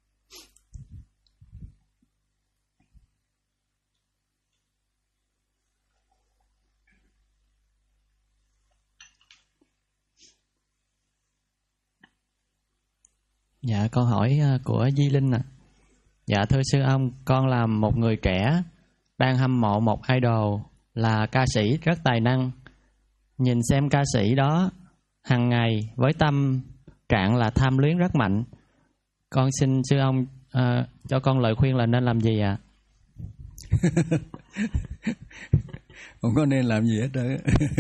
Dạ, câu hỏi của Di Linh à. Dạ thưa sư ông, con là một người trẻ đang hâm mộ một idol là ca sĩ rất tài năng. Nhìn xem ca sĩ đó hàng ngày với tâm trạng là tham luyến rất mạnh. Con xin sư ông uh, cho con lời khuyên là nên làm gì ạ? À? Không có nên làm gì hết đó.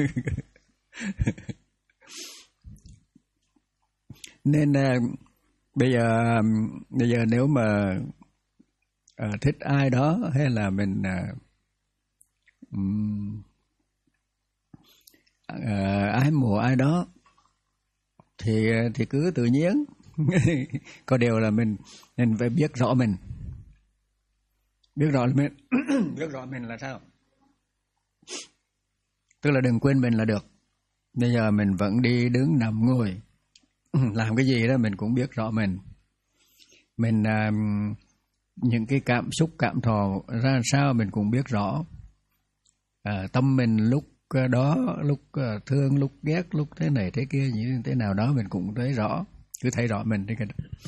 Nên uh, bây giờ bây giờ nếu mà uh, thích ai đó hay là mình uh, um, uh, ái mộ ai đó thì thì cứ tự nhiên. Có điều là mình mình phải biết rõ mình, biết rõ mình biết rõ mình là sao, tức là đừng quên mình là được. Bây giờ mình vẫn đi đứng nằm ngồi làm cái gì đó mình cũng biết rõ mình. Mình uh, những cái cảm xúc cảm thọ ra sao mình cũng biết rõ. Uh, tâm mình lúc đó, lúc uh, thương, lúc ghét, lúc thế này thế kia như thế nào đó mình cũng thấy rõ. Cứ thấy rõ mình cái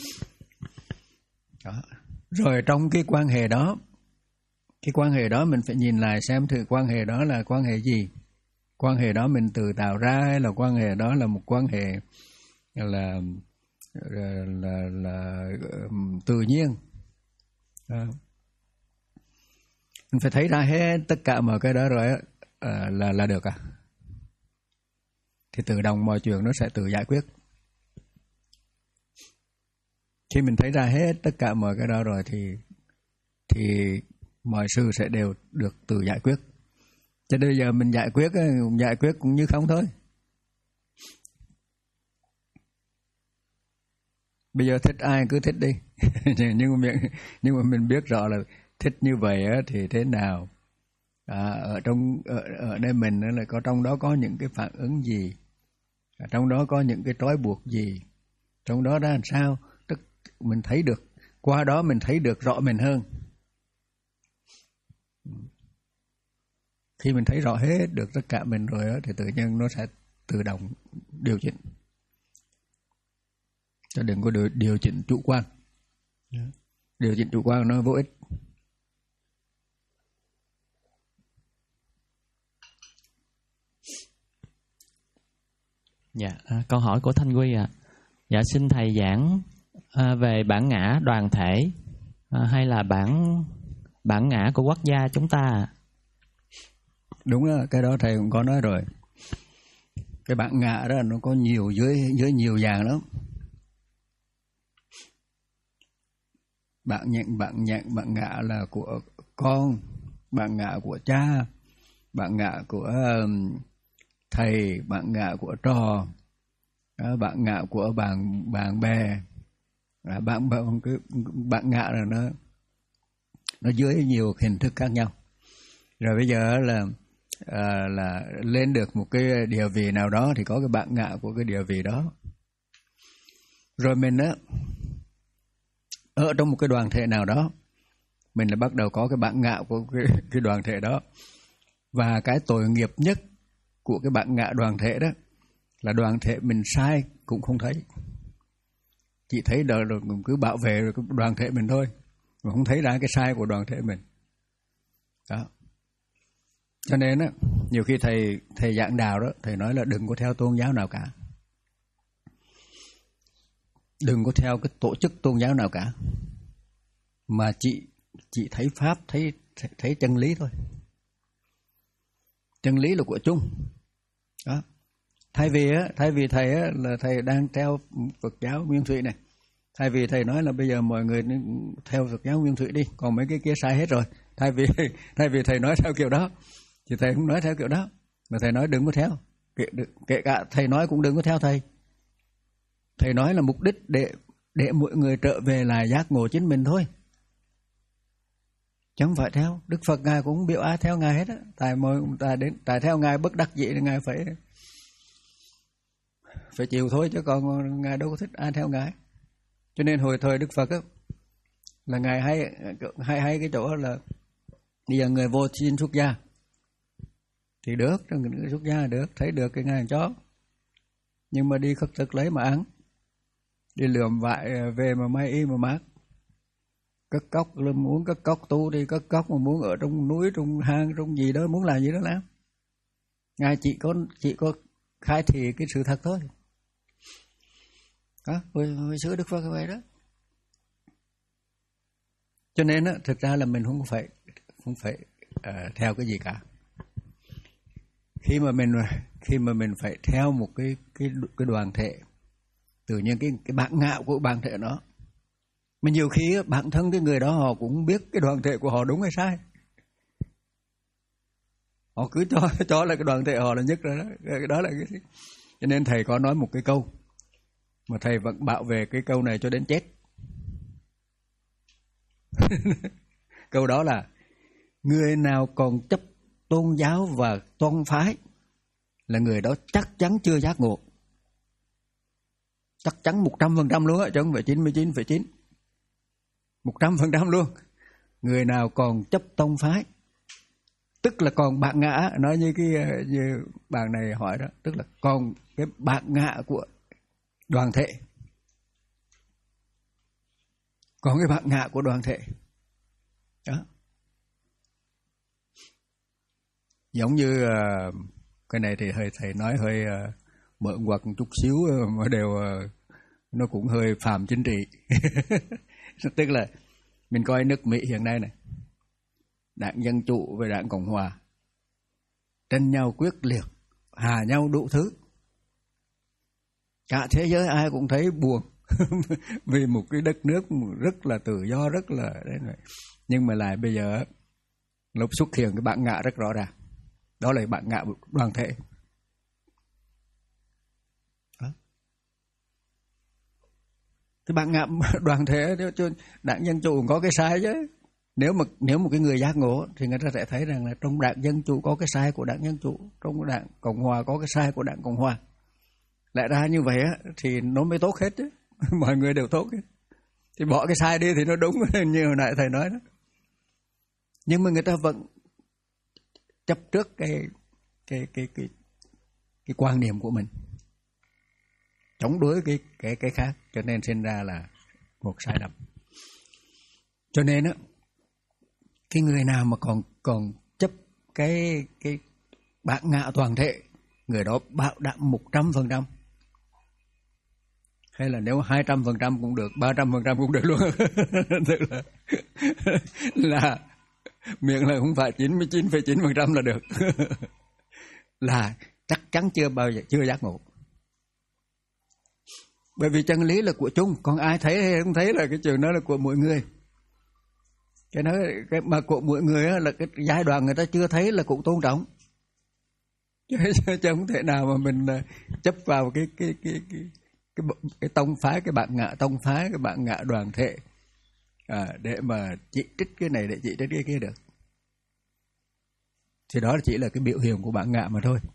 đó. Rồi trong cái quan hệ đó, cái quan hệ đó mình phải nhìn lại xem thử quan hệ đó là quan hệ gì. Quan hệ đó mình tự tạo ra hay là quan hệ đó là một quan hệ là là là, là um, tự nhiên. Đó. Mình phải thấy ra hết tất cả mọi cái đó rồi à, là là được à. Thì tự động mọi chuyện nó sẽ tự giải quyết. Khi mình thấy ra hết tất cả mọi cái đó rồi thì thì mọi sự sẽ đều được tự giải quyết. Chứ bây giờ mình giải quyết giải quyết cũng như không thôi. Bây giờ thích ai cứ thích đi. nhưng mà mình, nhưng mà mình biết rõ là thích như vậy thì thế nào. À, ở trong ở, ở đây mình là có trong đó có những cái phản ứng gì, ở trong đó có những cái trói buộc gì, trong đó ra làm sao. Tức mình thấy được, qua đó mình thấy được rõ mình hơn. Khi mình thấy rõ hết được tất cả mình rồi đó, thì tự nhiên nó sẽ tự động điều chỉnh. Chứ đừng có điều, điều chỉnh chủ quan. Điều chỉnh chủ quan nó vô ích. Dạ, à, câu hỏi của Thanh Quy ạ. À. Dạ xin thầy giảng à, về bản ngã đoàn thể à, hay là bản bản ngã của quốc gia chúng ta à? Đúng đó, cái đó thầy cũng có nói rồi. Cái bản ngã đó nó có nhiều dưới dưới nhiều dạng lắm. Bản nhận bản nhận bản ngã là của con, bản ngã của cha, bản ngã của thầy, bản ngã của trò, bản ngã của bạn bạn bè, bạn bạn cái bản ngã là nó nó dưới nhiều hình thức khác nhau. Rồi bây giờ là à, là lên được một cái địa vị nào đó thì có cái bản ngã của cái địa vị đó. Rồi mình á ở trong một cái đoàn thể nào đó, mình là bắt đầu có cái bản ngã của cái, cái đoàn thể đó. Và cái tội nghiệp nhất của cái bản ngã đoàn thể đó là đoàn thể mình sai cũng không thấy. Chị thấy đời rồi cứ bảo vệ rồi cái đoàn thể mình thôi, mà không thấy ra cái sai của đoàn thể mình. Đó. Cho nên á, nhiều khi thầy thầy giảng đạo đó, thầy nói là đừng có theo tôn giáo nào cả, đừng có theo cái tổ chức tôn giáo nào cả, mà chị chị thấy pháp, thấy thấy chân lý thôi. Chân lý là của chung. Đó. Thay vì á, thay vì thầy á, là thầy đang theo Phật giáo Nguyên Thủy này, thay vì thầy nói là bây giờ mọi người theo Phật giáo Nguyên Thủy đi, còn mấy cái kia sai hết rồi. Thay vì thay vì thầy nói theo kiểu đó, thì thầy không nói theo kiểu đó, mà thầy nói đừng có theo. Kể, kể cả thầy nói cũng đừng có theo thầy. Thầy nói là mục đích để để mọi người trở về là giác ngộ chính mình thôi, chứ không phải theo. Đức Phật ngài cũng không biểu ai theo ngài hết á. Tại mọi tại đến tại theo ngài bất đắc dĩ thì ngài phải phải chịu thôi, chứ còn ngài đâu có thích ai theo ngài. Cho nên hồi thời Đức Phật á, là ngài hay hay hay cái chỗ là bây giờ người vô xin xuất gia thì được, trong người xuất gia được, thấy được cái ngài cho, nhưng mà đi khất thực lấy mà ăn, đi lượm vải về mà may y mà mát. Cất cốc, muốn cất cốc tu đi cất cốc, mà muốn ở trong núi, trong hang, trong gì đó, muốn làm gì đó làm. Ngài chỉ có chỉ có khai thị cái sự thật thôi. Đó, hồi, hồi xưa Đức Phật như vậy đó. Cho nên á, thực ra là mình không phải không phải uh, theo cái gì cả. Khi mà mình khi mà mình phải theo một cái cái cái đoàn thể, tự nhiên cái cái bản ngã của bản thể đó. Mà nhiều khi bản thân cái người đó họ cũng biết cái đoàn thể của họ đúng hay sai. Họ cứ cho cho là cái đoàn thể họ là nhất rồi đó. Cái đó là cái. Cho nên thầy có nói một cái câu mà thầy vẫn bảo vệ cái câu này cho đến chết. Câu đó là người nào còn chấp tôn giáo và tôn phái là người đó chắc chắn chưa giác ngộ. Chắc chắn một trăm phần trăm luôn á, chứ không phải chín mươi chín phẩy chín. một trăm phần trăm luôn. Người nào còn chấp tông phái, tức là còn bản ngã, nói như cái như bạn này hỏi đó, tức là còn cái bản ngã của đoàn thể, còn cái bản ngã của đoàn thể đó. Giống như uh, cái này thì hơi thầy nói hơi uh, mở ngoặt một chút xíu, uh, mà đều uh, nó cũng hơi phàm chính trị. Tức là mình coi nước Mỹ hiện nay này, đảng Dân Chủ và đảng Cộng Hòa tranh nhau quyết liệt, hà nhau đủ thứ. Cả thế giới ai cũng thấy buồn vì một cái đất nước rất là tự do, rất là đấy. Nhưng mà lại bây giờ lúc xuất hiện cái bản ngã rất rõ ràng, đó là bản ngã đoàn thể. Đó. Cái bản ngã đoàn thể, đảng Dân Chủ cũng có cái sai chứ. Nếu mà nếu một cái người giác ngộ thì người ta sẽ thấy rằng là trong đảng Dân Chủ có cái sai của đảng Dân Chủ, trong đảng Cộng Hòa có cái sai của đảng Cộng Hòa. Lại ra như vậy á, thì nó mới tốt hết chứ. Mọi người đều tốt hết. Thì bỏ cái sai đi thì nó đúng như hồi nãy thầy nói đó. Nhưng mà người ta vẫn chấp trước cái cái cái cái cái quan niệm của mình, chống đối cái cái cái khác, cho nên sinh ra là một sai lầm. Cho nên á, cái người nào mà còn còn chấp cái cái bản ngã toàn thể, người đó bảo đảm một trăm phần trăm, hay là nếu hai trăm phần trăm cũng được, ba trăm phần trăm cũng được luôn. Tức là là miệng là không phải chín mươi chín phẩy chín phần trăm là được. Là chắc chắn chưa bao giờ chưa giác ngộ. Bởi vì chân lý là của chung, còn ai thấy hay không thấy là cái trường đó là của mọi người. Cái nói cái mà của mọi người là cái giai đoạn người ta chưa thấy là cũng tôn trọng. Chứ, chứ không thể nào mà mình chấp vào cái cái cái cái cái, cái tông phái, cái bản ngã tông phái, cái bản ngã đoàn thể à, để mà chỉ trích cái này, để chỉ trích cái kia được. Thì đó chỉ là cái biểu hiện của bản ngã mà thôi.